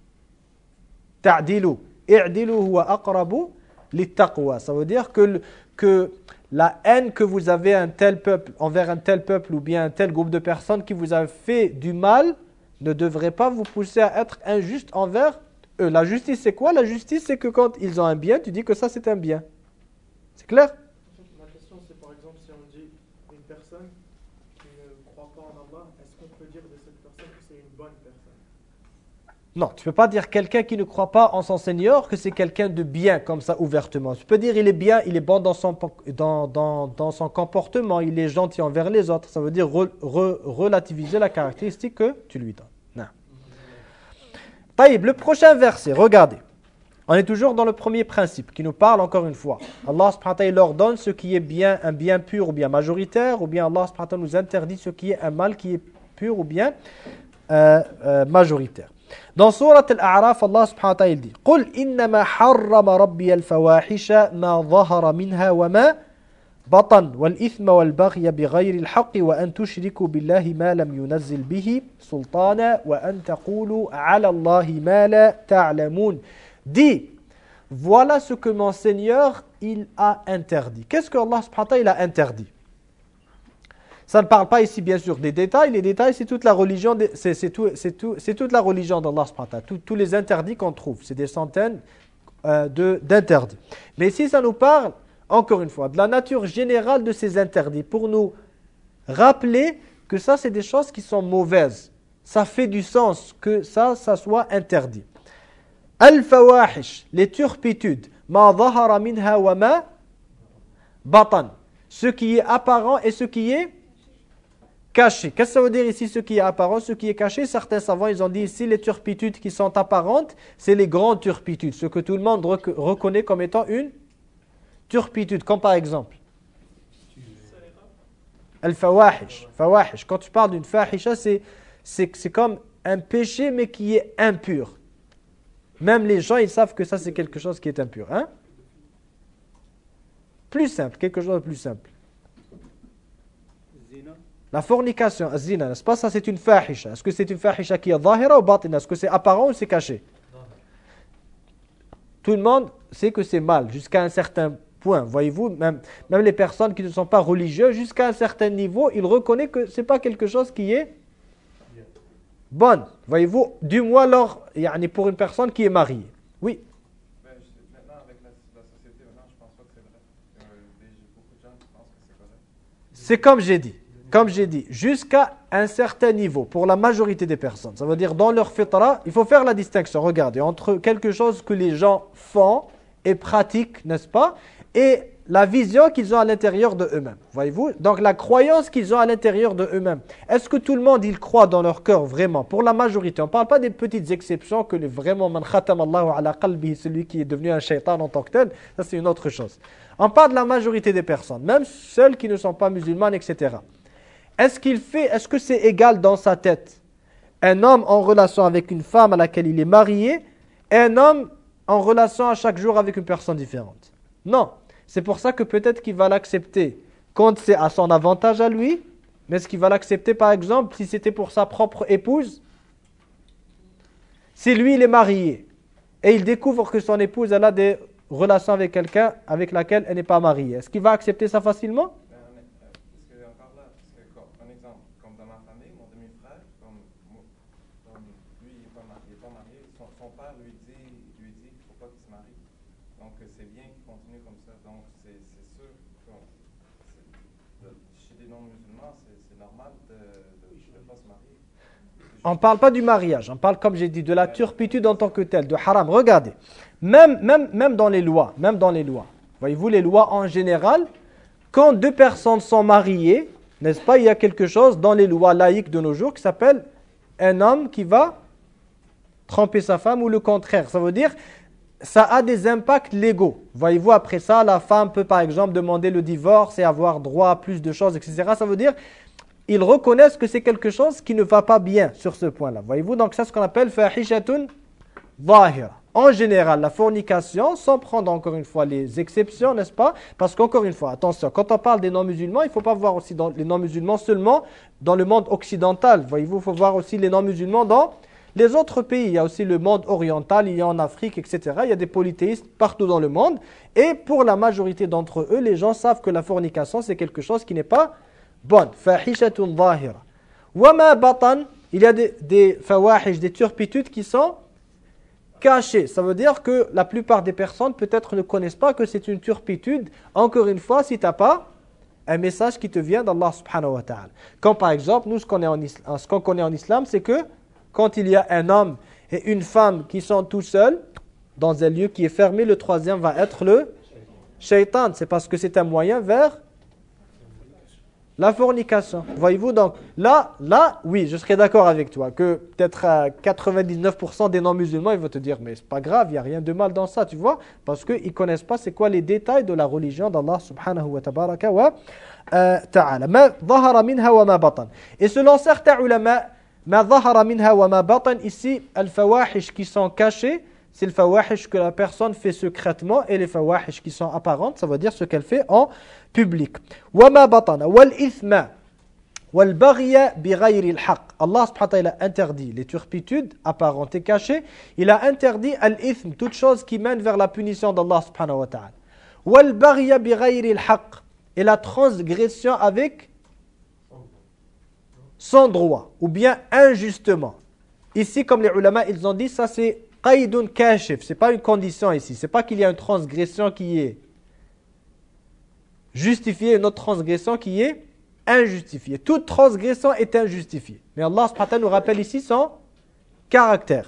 تَعْدِلُوا اعْدِلُوا هُوَ أَقْرَبُ لِلتَّقْوَى. Ça veut dire que, le- que la haine que vous avez un tel peuple, envers un tel peuple ou bien un tel groupe de personnes qui vous a fait du mal ne devrait pas vous pousser à être injuste envers eux. La justice, c'est quoi? La justice, c'est que quand ils ont un bien, tu dis que ça, c'est un bien. C'est clair? Ma question, c'est par exemple, si on dit une personne qui ne croit pas en Allah, est-ce qu'on peut dire de cette personne que c'est une bonne personne? Non, tu ne peux pas dire quelqu'un qui ne croit pas en son Seigneur que c'est quelqu'un de bien comme ça ouvertement. Tu peux dire il est bien, il est bon dans son, dans, dans, dans son comportement, il est gentil envers les autres. Ça veut dire re, re, relativiser la caractéristique que tu lui donnes. Non. Taïb, le prochain verset, regardez. On est toujours dans le premier principe qui nous parle encore une fois. Allah subhanahu wa ta'ala leur donne ce qui est bien, un bien pur ou bien majoritaire, ou bien Allah subhanahu wa ta'ala nous interdit ce qui est un mal qui est pur ou bien euh, euh, majoritaire. Dans Sourate Al-A'raf, Allah subhanahu wa ta'ala il dit قُلْ إِنَّمَا حَرَّمَ رَبِّيَ الْفَوَاحِشَ مَا ظَهَرَ مِنْهَا وَمَا بطن والإثم والبغي بغير الحق وأن تشركوا بالله ما لم ينزل به سلطانا وأن تقولوا على الله ما لا تعلمون. Dis, voilà ce que mon Seigneur il a interdit. Qu'est-ce que Allah subhanahu wa ta'ala il a interdit? Ça ne parle pas ici bien sûr des détails. Les détails c'est toute la religion, c'est c'est tout, c'est tout, c'est toute la religion d'Allah subhanahu wa ta'ala. Tous, tous les interdits qu'on trouve, c'est des centaines euh, de d'interdits. Mais ici ça nous parle encore une fois de la nature générale de ces interdits pour nous rappeler que ça c'est des choses qui sont mauvaises. Ça fait du sens que ça, ça soit interdit. Al-fawahish, les turpitudes, ma dhahara minha wa ma batan, ce qui est apparent et ce qui est caché. Qu'est-ce que ça veut dire ici ce qui est apparent, ce qui est caché? Certains savants ils ont dit ici les turpitudes qui sont apparentes, c'est les grandes turpitudes, ce que tout le monde rec reconnaît comme étant une turpitude, comme par exemple Al-fawahish, fawahish. Quand tu parles d'une fahisha, c'est c'est comme un péché mais qui est impur. Même les gens, ils savent que ça, c'est quelque chose qui est impur. Hein? Plus simple, quelque chose de plus simple. Zina. La fornication, zina, n'est-ce pas? Ça, c'est une fahisha. Est-ce que c'est une fahisha qui est zahira ou batina? Est-ce que c'est apparent ou c'est caché? Tout le monde sait que c'est mal, jusqu'à un certain point. Voyez-vous, même, même les personnes qui ne sont pas religieuses, jusqu'à un certain niveau, ils reconnaissent que ce n'est pas quelque chose qui est bonne. Voyez-vous, du moins alors, yani pour une personne qui est mariée. Oui. Ben, je- maintenant, avec la, la société, maintenant, je pense pas que c'est vrai. Euh, des- beaucoup de gens qui pensent que c'est correct. C'est comme j'ai dit. Comme j'ai dit, jusqu'à un certain niveau, pour la majorité des personnes. Ça veut dire, dans leur fitra, il faut faire la distinction, regardez, entre quelque chose que les gens font et pratiquent, n'est-ce pas? Et la vision qu'ils ont à l'intérieur de eux-mêmes. Voyez-vous? Donc la croyance qu'ils ont à l'intérieur de eux-mêmes. Est-ce que tout le monde, il croit dans leur cœur vraiment? Pour la majorité, on ne parle pas des petites exceptions que les, vraiment, man khatam Allahu ala qalbihi, celui qui est devenu un shaitan en tant que tel, ça c'est une autre chose. On parle de la majorité des personnes, même celles qui ne sont pas musulmanes, et cetera. Est-ce qu'il fait, est-ce que c'est égal dans sa tête? Un homme en relation avec une femme à laquelle il est marié, et un homme en relation à chaque jour avec une personne différente? Non. C'est pour ça que peut-être qu'il va l'accepter quand c'est à son avantage à lui, mais est-ce qu'il va l'accepter par exemple si c'était pour sa propre épouse? Si lui il est marié et il découvre que son épouse elle a des relations avec quelqu'un avec laquelle elle n'est pas mariée, est-ce qu'il va accepter ça facilement? Ben, on est- euh, parce que encore là, parce que, comme, un exemple, comme dans ma famille, mon demi-frère, comme, moi- comme lui, il n'est pas marié, il est pas marié, son, son père lui dit, lui dit qu'il ne faut pas qu'il se marie. Donc euh, c'est bien qu'il continue comme ça. Donc c'est c'est sûr que c'est- de- chez des non-musulmans, c'est c'est normal de ne pas se marier. On ne parle pas du mariage, on parle, comme j'ai dit, de la turpitude en tant que telle, de haram. Regardez, même, même, même dans les lois, même dans les lois, voyez-vous, les lois en général, quand deux personnes sont mariées, n'est-ce pas, il y a quelque chose dans les lois laïques de nos jours qui s'appelle un homme qui va tromper sa femme ou le contraire. Ça veut dire, ça a des impacts légaux. Voyez-vous, après ça, la femme peut par exemple demander le divorce et avoir droit à plus de choses, et cetera. Ça veut dire, ils reconnaissent que c'est quelque chose qui ne va pas bien sur ce point-là. Voyez-vous, donc c'est ce qu'on appelle fahishatun zahira. En général, la fornication, sans prendre encore une fois les exceptions, n'est-ce pas? Parce qu'encore une fois, attention, quand on parle des non-musulmans, il ne faut pas voir aussi dans les non-musulmans seulement dans le monde occidental. Voyez-vous, il faut voir aussi les non-musulmans dans les autres pays. Il y a aussi le monde oriental, il y a en Afrique, et cetera. Il y a des polythéistes partout dans le monde. Et pour la majorité d'entre eux, les gens savent que la fornication, c'est quelque chose qui n'est pas bonne. Fahishatun zahira. Wama batan, il y a des, des fawahish, des turpitudes qui sont cachées. Ça veut dire que la plupart des personnes peut-être ne connaissent pas que c'est une turpitude. Encore une fois, si tu n'as pas un message qui te vient d'Allah subhanahu wa ta'ala. Comme par exemple, nous ce qu'on qu'on connaît en islam, c'est que quand il y a un homme et une femme qui sont tout seuls dans un lieu qui est fermé, le troisième va être le shaitan. C'est parce que c'est un moyen vers la fornication. Voyez-vous, donc là, là, oui, je serais d'accord avec toi que peut-être à quatre-vingt-dix-neuf pour cent des non-musulmans, ils vont te dire, mais c'est pas grave, il n'y a rien de mal dans ça, tu vois, parce qu'ils ne connaissent pas c'est quoi les détails de la religion d'Allah subhanahu wa tabaraka wa euh, ta'ala. Ma dhahara minha wa ma batan. Et selon certains ulama, ma dhahara minha wa ma batan, ici, al-fawahish qui sont cachés, c'est le fawahish que la personne fait secrètement et les fawahish qui sont apparentes, ça veut dire ce qu'elle fait en public. وَمَا بَطَنَ وَالْإِثْمَ وَالْبَغْيَ بِغَيْرِ الْحَقِّ. Allah subhanahu wa ta'ala a interdit les turpitudes apparentes et cachées. Il a interdit al-ithm, toute chose qui mène vers la punition d'Allah subhanahu wa ta'ala. وَالْبَغْيَ بِغَيْرِ الْحَقِّ. Et la transgression avec sans droit ou bien injustement. Ici, comme les ulama, ils ont dit, ça c'est qaydun kashif, c'est pas une condition ici, c'est pas qu'il y a une transgression qui est justifiée, une autre transgression qui est injustifiée. Toute transgression est injustifiée. Mais Allah subhanahu wa ta'ala nous rappelle ici son caractère.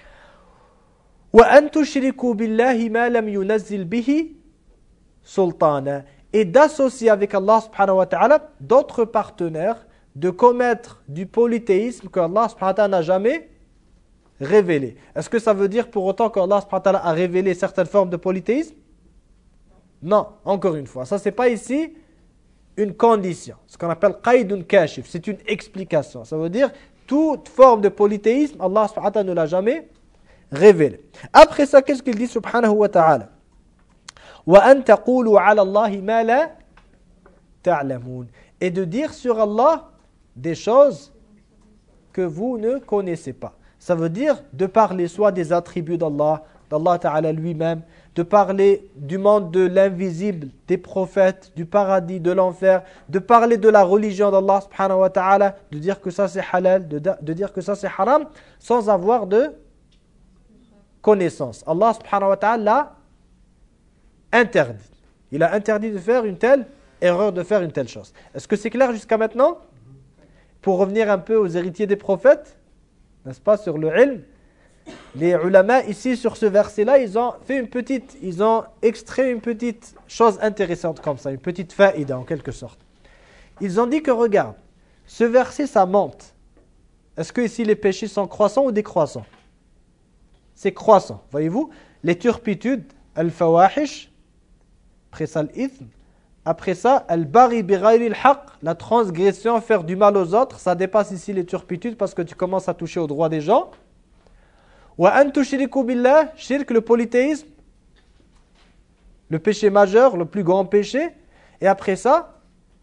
وَأَن تُشْرِكُوا بِاللَّهِ مَا لَمْ يُنَزِّلْ بِهِ سُلْطَانًا. Et d'associer avec Allah subhanahu wa ta'ala d'autres partenaires, de commettre du polythéisme que Allah subhanahu wa ta'ala n'a jamais révélé. Est-ce que ça veut dire pour autant qu'Allah subhanahu wa ta'ala a révélé certaines formes de polythéisme? Non, encore une fois. Ça, c'est pas ici une condition. Ce qu'on appelle qaydun kashif, c'est une explication. Ça veut dire toute forme de polythéisme, Allah subhanahu wa ta'ala ne l'a jamais révélé. Après ça, qu'est-ce qu'il dit subhanahu wa ta'ala? وَأَن تَقُولُوا عَلَى اللَّهِ مَا لَا تَعْلَمُونَ. Et de dire sur Allah des choses que vous ne connaissez pas. Ça veut dire de parler soit des attributs d'Allah, d'Allah Ta'ala lui-même, de parler du monde de l'invisible, des prophètes, du paradis, de l'enfer, de parler de la religion d'Allah subhanahu wa ta'ala, de dire que ça c'est halal, de, de dire que ça c'est haram, sans avoir de connaissance. Allah subhanahu wa ta'ala l'a interdit. Il a interdit de faire une telle erreur, de faire une telle chose. Est-ce que c'est clair jusqu'à maintenant? Pour revenir un peu aux héritiers des prophètes, n'est-ce pas, sur le ilm, les ulama ici sur ce verset-là, ils ont fait une petite, ils ont extrait une petite chose intéressante comme ça, une petite faïda en quelque sorte. Ils ont dit que regarde, ce verset ça monte. Est-ce que ici les péchés sont croissants ou décroissants? C'est croissant, voyez-vous? Les turpitudes, al-fawahish, après ça l'ithm, après ça, al-bari bi ghayri al-haq, la transgression, faire du mal aux autres, ça dépasse ici les turpitudes parce que tu commences à toucher aux droits des gens. Wa an tushriku billah, shirk, le polythéisme, le péché majeur, le plus grand péché. Et après ça,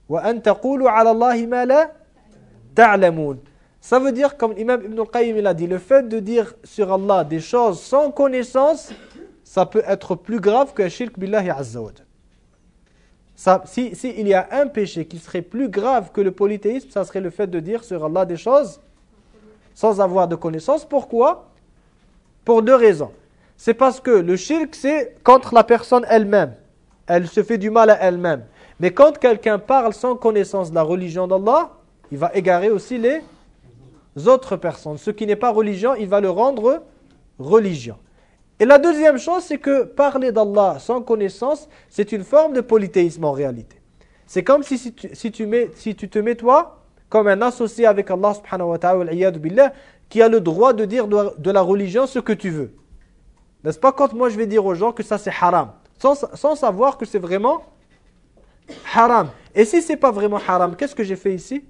وَأَن تَقُولُوا عَلَى اللَّهِ مَا لَا تَعْلَمُونَ. Ça veut dire, comme l'imam Ibn al-Qayyim il a dit, le fait de dire sur Allah des choses sans connaissance, ça peut être plus grave que shirk billahi azza wa jalla. Ça, si, si il y a un péché qui serait plus grave que le polythéisme, ça serait le fait de dire sur Allah des choses sans avoir de connaissance. Pourquoi? Pour deux raisons. C'est parce que le shirk, c'est contre la personne elle-même. Elle se fait du mal à elle-même. Mais quand quelqu'un parle sans connaissance de la religion d'Allah, il va égarer aussi les autres personnes. Ce qui n'est pas religion, il va le rendre religion. Et la deuxième chose, c'est que parler d'Allah sans connaissance, c'est une forme de polythéisme en réalité. C'est comme si, si, tu, si, tu mets, si tu te mets toi comme un associé avec Allah subhanahu wa ta'ala billah, qui a le droit de dire de, de la religion ce que tu veux. N'est-ce pas quand moi je vais dire aux gens que ça c'est haram, sans, sans savoir que c'est vraiment haram. Et si c'est pas vraiment haram, qu'est-ce que j'ai fait ici?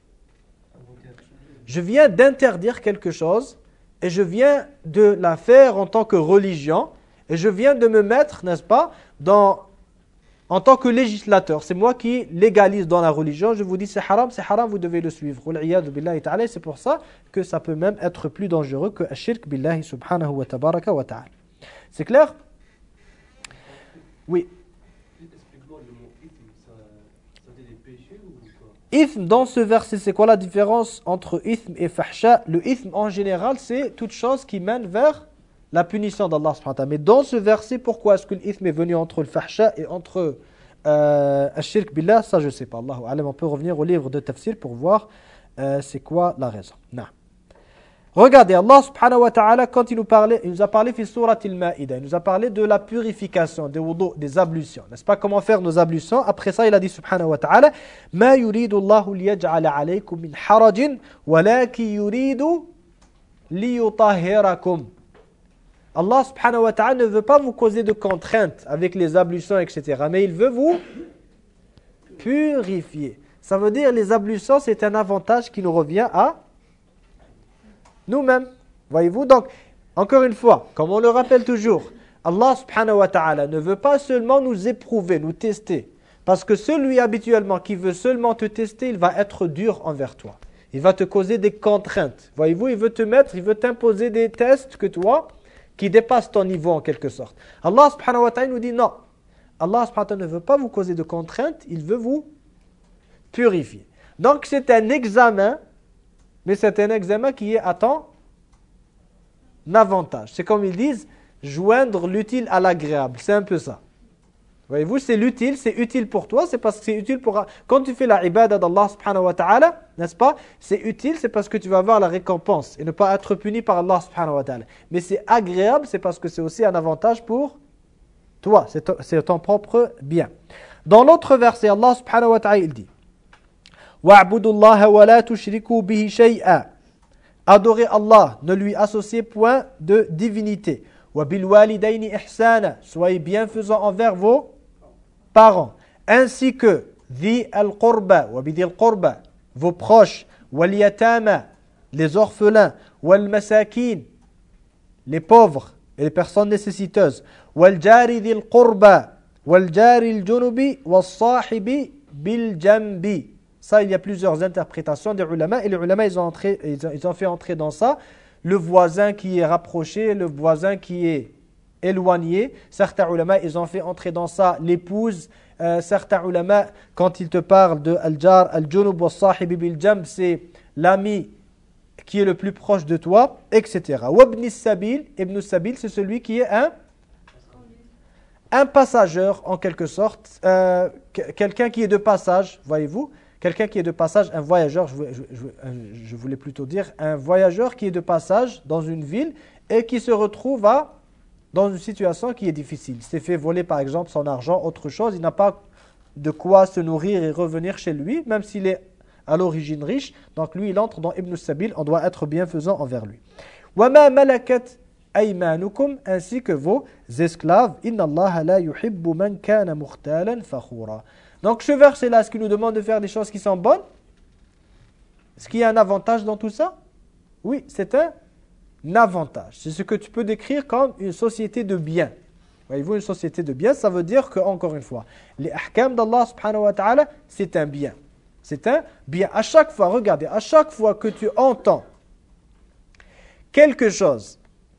Je viens d'interdire quelque chose et je viens de la faire en tant que religion et je viens de me mettre, n'est-ce pas, dans, en tant que législateur. C'est moi qui légalise dans la religion. Je vous dis c'est haram, c'est haram, vous devez le suivre. C'est pour ça que ça peut même être plus dangereux que ashirk billahi subhanahu wa tabaraka wa ta'ala. C'est clair? Oui. Explique-moi le mot ithm, ça, ça dit des péchés ou quoi? Ithm, dans ce verset, c'est quoi la différence entre ithm et fahsha? Le ithm en général, c'est toute chose qui mène vers la punition d'Allah subhanahu wa ta'ala. Mais dans ce verset, pourquoi est-ce que l'ithm est venu entre le fahsha et entre euh, ashirk billah? Ça, je ne sais pas. Allahu a'lam. On peut revenir au livre de tafsir pour voir euh, c'est quoi la raison. Non. Regardez, Allah subhanahu wa ta'ala, quand il nous parlait, il nous a parlé fi surat al-Ma'ida, il nous a parlé de la purification, des wudu, des ablutions. N'est-ce pas comment faire nos ablutions? Après ça, il a dit subhanahu wa ta'ala, ma yuridu Allahu liyaj'ala alaykum min harajin, walaki yuridu liyutahhirakum. Allah subhanahu wa ta'ala ne veut pas vous causer de contraintes avec les ablutions, et cetera. Mais il veut vous purifier. Ça veut dire les ablutions, c'est un avantage qui nous revient à nous-mêmes, voyez-vous. Donc, encore une fois, comme on le rappelle toujours, Allah subhanahu wa ta'ala ne veut pas seulement nous éprouver, nous tester. Parce que celui habituellement qui veut seulement te tester, il va être dur envers toi. Il va te causer des contraintes. Voyez-vous, il veut te mettre, il veut t'imposer des tests que toi, qui dépassent ton niveau en quelque sorte. Allah subhanahu wa ta'ala nous dit non. Allah subhanahu wa ta'ala ne veut pas vous causer de contraintes, il veut vous purifier. Donc c'est un examen. Mais c'est un examen qui est à ton avantage. C'est comme ils disent, joindre l'utile à l'agréable. C'est un peu ça. Voyez-vous, c'est l'utile, c'est utile pour toi, c'est parce que c'est utile pour... Quand tu fais la ibada d'Allah subhanahu wa ta'ala, n'est-ce pas? C'est utile, c'est parce que tu vas avoir la récompense et ne pas être puni par Allah subhanahu wa ta'ala. Mais c'est agréable, c'est parce que c'est aussi un avantage pour toi. C'est ton, c'est ton propre bien. Dans l'autre verset, Allah subhanahu wa ta'ala, il dit وَاعْبُدُوا اللَّهَ وَلَا تُشْرِكُوا بِهِ شَيْئًا. Adorez Allah, ne lui associez point de divinité. وَبِالْوَالِدَيْنِ إِحْسَانًا. Soyez bienfaisants envers vos parents. Ainsi que ذِي الْقُرْبَى وَبِذِي الْقُرْبَى, vos proches. وَالْيَتَامَى, les orphelins. وَالْمَسَاكِينَ, les pauvres et les personnes nécessiteuses. وَالْجَارِ ذِي الْقُرْبَى وَالْجَارِ الْجُنُبِ وَالصَّاحِبِ بِالْجَنْبِ. Ça, il y a plusieurs interprétations des ulama. Et les ulama, ils ont, entré, ils, ont, ils ont fait entrer dans ça le voisin qui est rapproché, le voisin qui est éloigné. Certains ulama, ils ont fait entrer dans ça l'épouse. Euh, certains ulama, quand ils te parlent de al-jar, al-junub wa sahibi bil-jamb, c'est l'ami qui est le plus proche de toi, et cetera. Wabni sabil, ibn sabil, c'est celui qui est un, un passageur en quelque sorte. Euh, quelqu'un qui est de passage, voyez-vous. Quelqu'un qui est de passage, un voyageur, je, je, je, je voulais plutôt dire, un voyageur qui est de passage dans une ville et qui se retrouve à, dans une situation qui est difficile. Il s'est fait voler par exemple son argent, autre chose, il n'a pas de quoi se nourrir et revenir chez lui, même s'il est à l'origine riche. Donc lui, il entre dans Ibn Sabil, on doit être bienfaisant envers lui. وَمَا مَلَكَتْ أَيْمَانُكُمْ, ainsi que vos esclaves. إِنَّ اللَّهَ لَا يُحِبُّ مَنْ كَانَ مُخْتَالًا فَخُورًا. Donc ce verset-là, est-ce qu'il nous demande de faire des choses qui sont bonnes? Est-ce qu'il y a un avantage dans tout ça? Oui, c'est un avantage. C'est ce que tu peux décrire comme une société de biens. Voyez-vous, une société de biens, ça veut dire que, encore une fois, les ahkam d'Allah subhanahu wa ta'ala, c'est un bien. C'est un bien. À chaque fois, regardez, à chaque fois que tu entends quelque chose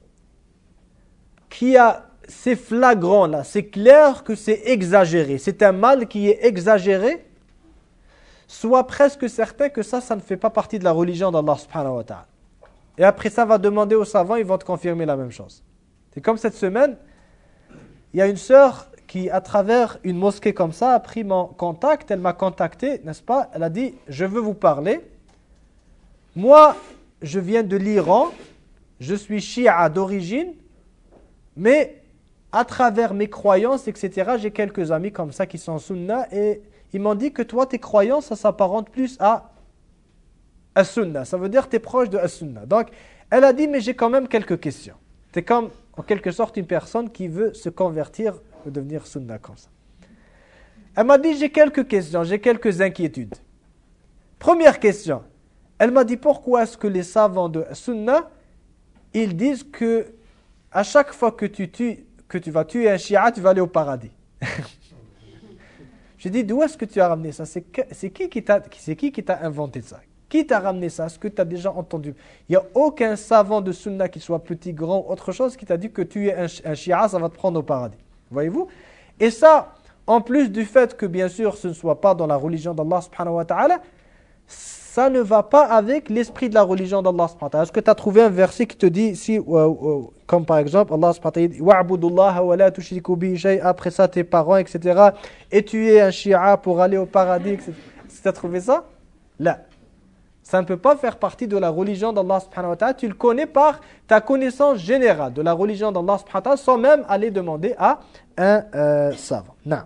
qui a, c'est flagrant là, c'est clair que c'est exagéré, c'est un mal qui est exagéré, sois presque certain que ça, ça ne fait pas partie de la religion d'Allah subhanahu wa ta'ala. Et après ça, va demander aux savants, ils vont te confirmer la même chose. C'est comme cette semaine, il y a une sœur qui, à travers une mosquée comme ça, a pris mon contact, elle m'a contacté, n'est-ce pas? Elle a dit, je veux vous parler. Moi, je viens de l'Iran, je suis chi'a d'origine, mais à travers mes croyances, et cetera, j'ai quelques amis comme ça qui sont sunna, et ils m'ont dit que toi, tes croyances, ça s'apparente plus à as-sunna. Ça veut dire que tu es proche de as-sunna. Donc, elle a dit, mais j'ai quand même quelques questions. Tu es comme, en quelque sorte, une personne qui veut se convertir ou devenir sunna comme ça. Elle m'a dit, j'ai quelques questions, j'ai quelques inquiétudes. Première question. Elle m'a dit, pourquoi est-ce que les savants de sunna, ils disent que à chaque fois que tu, tues, que tu vas tuer un chi'a, tu vas aller au paradis. J'ai dit, d'où est-ce que tu as ramené ça? C'est qui qui t'a qui qui t'a inventé ça? Qui t'a ramené ça? Est-ce que tu as déjà entendu? Il n'y a aucun savant de sunna, qui soit petit, grand, autre chose, qui t'a dit que tuer un, un chi'a, ça va te prendre au paradis. Voyez-vous? Et ça, en plus du fait que, bien sûr, ce ne soit pas dans la religion d'Allah subhanahu wa ta'ala, ça ne va pas avec l'esprit de la religion d'Allah subhanahu wa ta'ala. Est-ce que tu as trouvé un verset qui te dit, si, euh, euh, comme par exemple, Allah subhanahu wa ta'ala dit « Wa'budullaha wa la tushriku bihi shay'a » après ça, tes parents, et cetera. Et tuer un chi'a pour aller au paradis, et cetera. Est-ce que tu as trouvé ça? Là. Ça ne peut pas faire partie de la religion d'Allah subhanahu wa ta'ala. Tu le connais par ta connaissance générale de la religion d'Allah subhanahu wa ta'ala sans même aller demander à un euh, savant. Non.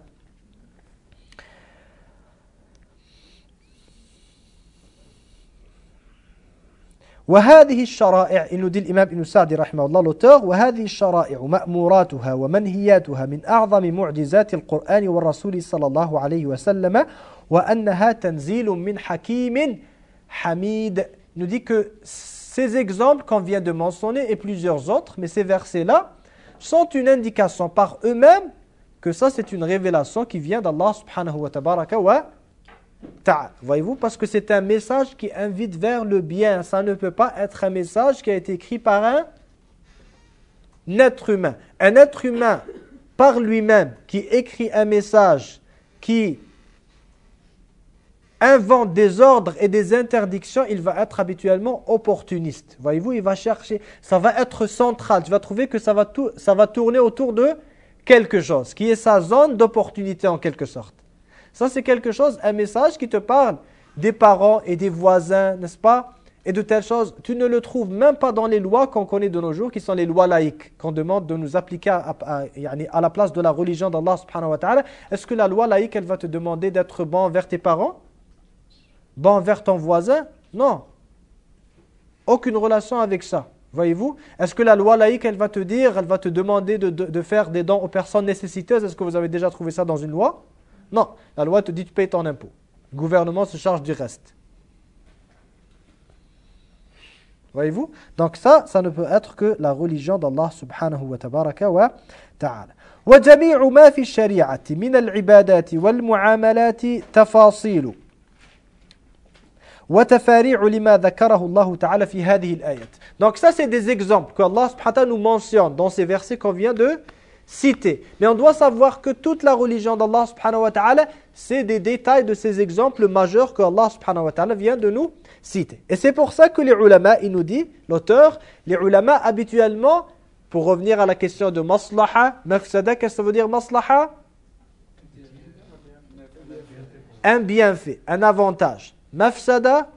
وهذه الشرائع il nous dit l'imam Ibn Sa'di رحمه الله l'auteur وهذه الشرائع مأموراتها ومنهياتها من أعظم معجزات القرآن والرسول صلى الله عليه وسلم وأنها تنزيل من حكيم حميد. Il nous dit que ces exemples qu'on vient de mentionner et plusieurs autres, mais ces versets-là sont une indication par eux-mêmes que ça c'est une révélation qui vient d'Allah subhanahu wa tabaraka wa ta'ala. Voyez-vous, parce que c'est un message qui invite vers le bien. Ça ne peut pas être un message qui a été écrit par un être humain. Un être humain par lui-même qui écrit un message qui invente des ordres et des interdictions, il va être habituellement opportuniste. Voyez-vous, il va chercher, ça va être central. Tu vas trouver que ça va, tout, ça va tourner autour de quelque chose, qui est sa zone d'opportunité en quelque sorte. Ça, c'est quelque chose, un message qui te parle des parents et des voisins, n'est-ce pas? Et de telles choses. Tu ne le trouves même pas dans les lois qu'on connaît de nos jours, qui sont les lois laïques, qu'on demande de nous appliquer à, à, à la place de la religion d'Allah subhanahu wa ta'ala. Est-ce que la loi laïque, elle va te demander d'être bon envers tes parents? Bon envers ton voisin? Non. Aucune relation avec ça. Voyez-vous? Est-ce que la loi laïque, elle va te dire, elle va te demander de, de, de faire des dons aux personnes nécessiteuses? Est-ce que vous avez déjà trouvé ça dans une loi? Non, la loi te dit tu payes ton impôt. Le gouvernement se charge du reste. Voyez-vous? Donc ça, ça ne peut être que la religion d'Allah subhanahu wa tabaraka wa ta'ala. وَجَمِيعُ مَا فِي الشَّرِيعَةِ مِنَ الْعِبَادَاتِ وَالْمُعَامَلَاتِ تَفَاصِيلُ وَتَفَارِيعُ لِمَا ذَكَرَهُ اللَّهُ تَعَالَى فِي هَذِهِ الْآيَةِ. Donc ça, c'est des exemples que Allah subhanahu wa ta'ala nous mentionne dans ces versets qu'on vient de citer. Mais on doit savoir que toute la religion d'Allah subhanahu wa ta'ala, c'est des détails de ces exemples majeurs que Allah subhanahu wa ta'ala vient de nous citer. Et c'est pour ça que les ulama, il nous dit, l'auteur, les ulama habituellement, pour revenir à la question de maslaha, mafsada, qu'est-ce que ça veut dire maslaha? Un bienfait, un avantage. Mafsada,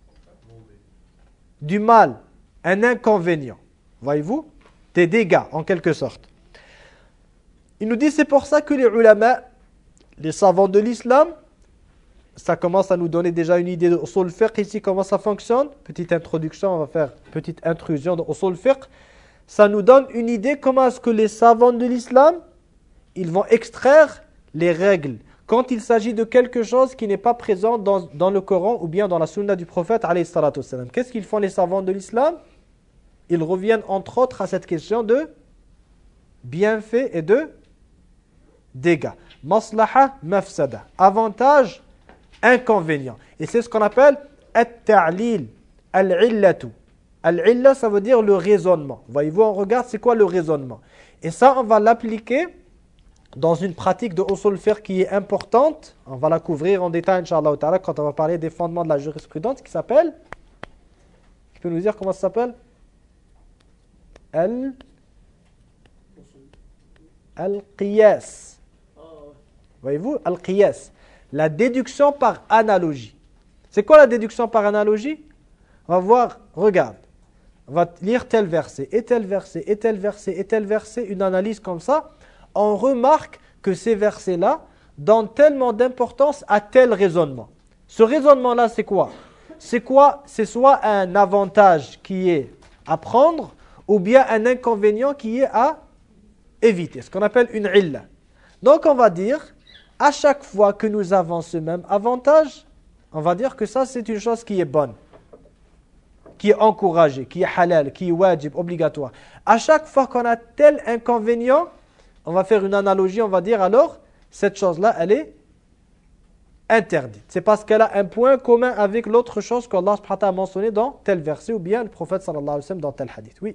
du mal, un inconvénient. Voyez-vous? Des dégâts en quelque sorte. Il nous dit, c'est pour ça que les ulama, les savants de l'islam, ça commence à nous donner déjà une idée de usul fiqh ici, comment ça fonctionne. Petite introduction, on va faire petite intrusion de usul fiqh. Ça nous donne une idée comment est-ce que les savants de l'islam, ils vont extraire les règles. Quand il s'agit de quelque chose qui n'est pas présent dans, dans le Coran ou bien dans la sunna du prophète, alayhi salatu wassalam. Qu'est-ce qu'ils font les savants de l'islam? Ils reviennent entre autres à cette question de bienfaits et de dégâts. Maslaha, mafsada. Avantage, inconvénient. Et c'est ce qu'on appelle at-ta'lil, al-illatu. Al-illa, ça veut dire le raisonnement. Voyez-vous, on regarde c'est quoi le raisonnement. Et ça, on va l'appliquer dans une pratique de usul fiqh qui est importante. On va la couvrir en détail, Inch'Allah ta'ala, quand on va parler des fondements de la jurisprudence, qui s'appelle, tu peux nous dire comment ça s'appelle? Al Al-Qiyas. Voyez-vous, Al-Qiyas. La déduction par analogie. C'est quoi la déduction par analogie? On va voir, regarde. On va lire tel verset, et tel verset, et tel verset, et tel verset, une analyse comme ça. On remarque que ces versets-là donnent tellement d'importance à tel raisonnement. Ce raisonnement-là, c'est quoi? C'est quoi? C'est soit un avantage qui est à prendre, ou bien un inconvénient qui est à éviter, ce qu'on appelle une illa. Donc on va dire, à chaque fois que nous avons ce même avantage, on va dire que ça c'est une chose qui est bonne, qui est encouragée, qui est halal, qui est wajib, obligatoire. À chaque fois qu'on a tel inconvénient, on va faire une analogie, on va dire alors, cette chose-là, elle est interdite. C'est parce qu'elle a un point commun avec l'autre chose qu'Allah subhanahu wa ta'ala a mentionné dans tel verset ou bien le prophète sallallahu alayhi wa sallam dans tel hadith. Oui.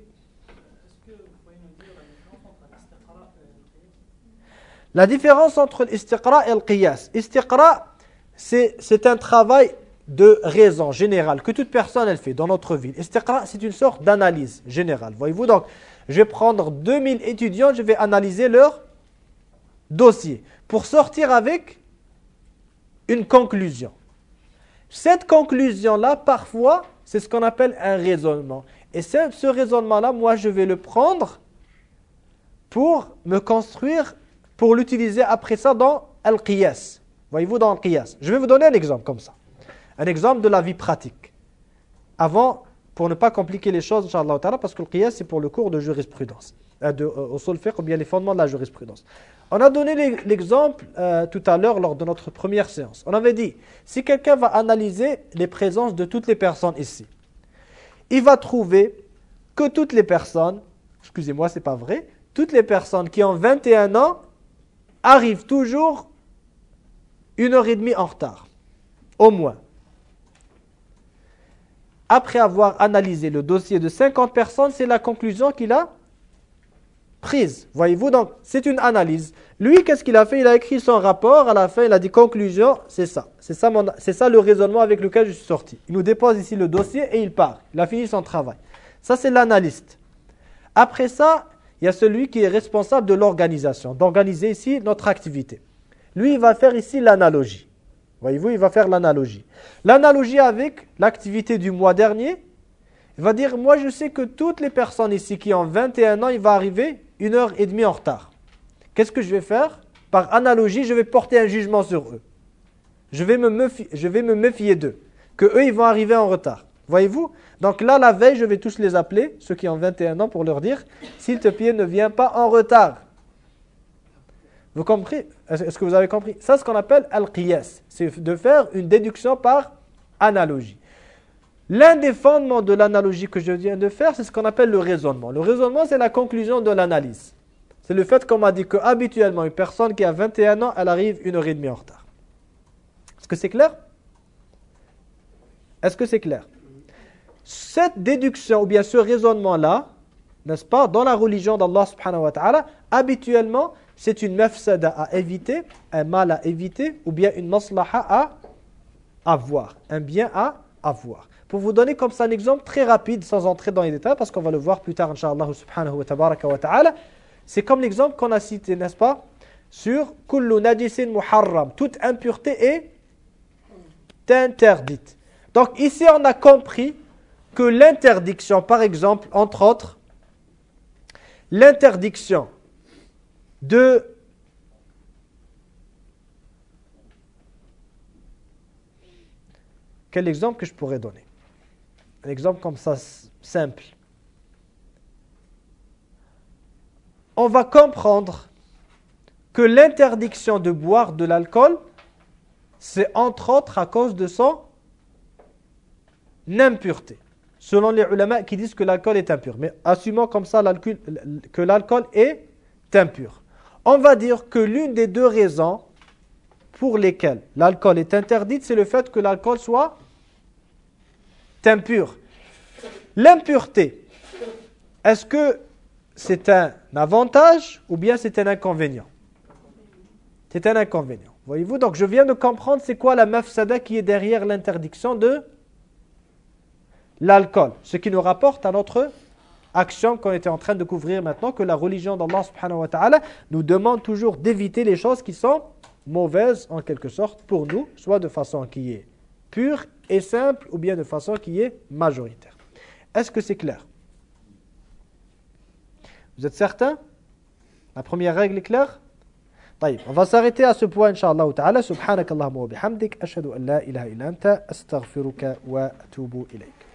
La différence entre l'istiqra et le qiyas. Istiqra, c'est un travail de raison générale que toute personne elle fait dans notre vie. Istiqra, c'est une sorte d'analyse générale. Voyez-vous, donc, je vais prendre deux mille étudiants, je vais analyser leur dossier pour sortir avec une conclusion. Cette conclusion-là, parfois, c'est ce qu'on appelle un raisonnement. Et ce, ce raisonnement-là, moi, je vais le prendre pour me construire, pour l'utiliser après ça dans Al-Qiyas. Voyez-vous, dans Al-Qiyas. Je vais vous donner un exemple comme ça. Un exemple de la vie pratique. Avant, pour ne pas compliquer les choses, Inch'Allah ta'ala, parce que le Qiyas, c'est pour le cours de jurisprudence, euh, de euh, usul fiqh ou bien les fondements de la jurisprudence. On a donné l'exemple euh, tout à l'heure lors de notre première séance. On avait dit, si quelqu'un va analyser les présences de toutes les personnes ici, il va trouver que toutes les personnes, excusez-moi, c'est pas vrai, toutes les personnes qui ont vingt et un ans arrivent toujours une heure et demie en retard, au moins. Après avoir analysé le dossier de cinquante personnes, c'est la conclusion qu'il a prise. Voyez-vous, donc c'est une analyse. Lui, qu'est-ce qu'il a fait? Il a écrit son rapport, à la fin il a dit conclusion, c'est ça. C'est ça, mon, c'est ça le raisonnement avec lequel je suis sorti. Il nous dépose ici le dossier et il part. Il a fini son travail. Ça c'est l'analyste. Après ça, il y a celui qui est responsable de l'organisation, d'organiser ici notre activité. Lui, il va faire ici l'analogie. Voyez-vous, il va faire l'analogie. L'analogie avec l'activité du mois dernier, il va dire, moi je sais que toutes les personnes ici qui ont vingt et un ans, il va arriver une heure et demie en retard. Qu'est-ce que je vais faire? Par analogie, je vais porter un jugement sur eux. Je vais me méfier, je vais me méfier d'eux, que eux ils vont arriver en retard. Voyez-vous? Donc là, la veille, je vais tous les appeler, ceux qui ont vingt et un ans, pour leur dire, s'il te plaît, ne viens pas en retard. Vous comprenez? Est-ce que vous avez compris? Ça, c'est ce qu'on appelle al-qiyas. C'est de faire une déduction par analogie. L'un des fondements de l'analogie que je viens de faire, c'est ce qu'on appelle le raisonnement. Le raisonnement, c'est la conclusion de l'analyse. C'est le fait qu'on m'a dit qu'habituellement, une personne qui a vingt et un ans, elle arrive une heure et demie en retard. Est-ce que c'est clair? Est-ce que c'est clair? Cette déduction, ou bien ce raisonnement-là, n'est-ce pas, dans la religion d'Allah subhanahu wa ta'ala, habituellement, c'est une mafsada à éviter, un mal à éviter, ou bien une maslaha à avoir, un bien à avoir. Pour vous donner comme ça un exemple très rapide, sans entrer dans les détails, parce qu'on va le voir plus tard, Inch'Allah subhanahu wa tabaraka wa ta'ala, c'est comme l'exemple qu'on a cité, n'est-ce pas, sur « kullu najisin muharram », toute impureté est interdite. Donc ici, on a compris que l'interdiction, par exemple, entre autres, l'interdiction de quel exemple que je pourrais donner? Un exemple comme ça, simple. On va comprendre que l'interdiction de boire de l'alcool, c'est entre autres à cause de son impureté. Selon les ulama qui disent que l'alcool est impur. Mais assumons comme ça que l'alcool est impur. On va dire que l'une des deux raisons pour lesquelles l'alcool est interdit, c'est le fait que l'alcool soit impur. L'impureté, est-ce que c'est un avantage ou bien c'est un inconvénient? C'est un inconvénient. Voyez-vous, donc je viens de comprendre c'est quoi la mafsada qui est derrière l'interdiction de l'alcool. Ce qui nous rapporte à notre action qu'on était en train de couvrir maintenant, que la religion d'Allah subhanahu wa ta'ala nous demande toujours d'éviter les choses qui sont mauvaises en quelque sorte pour nous, soit de façon qui est pure et simple ou bien de façon qui est majoritaire. Est-ce que c'est clair? Vous êtes certain? La première règle est claire? طيب, on va s'arrêter à ce point inshallah ta'ala. Subhanakallahumma wa bihamdik ashhadu an la ilaha illa anta astaghfiruka wa atubu ilayk.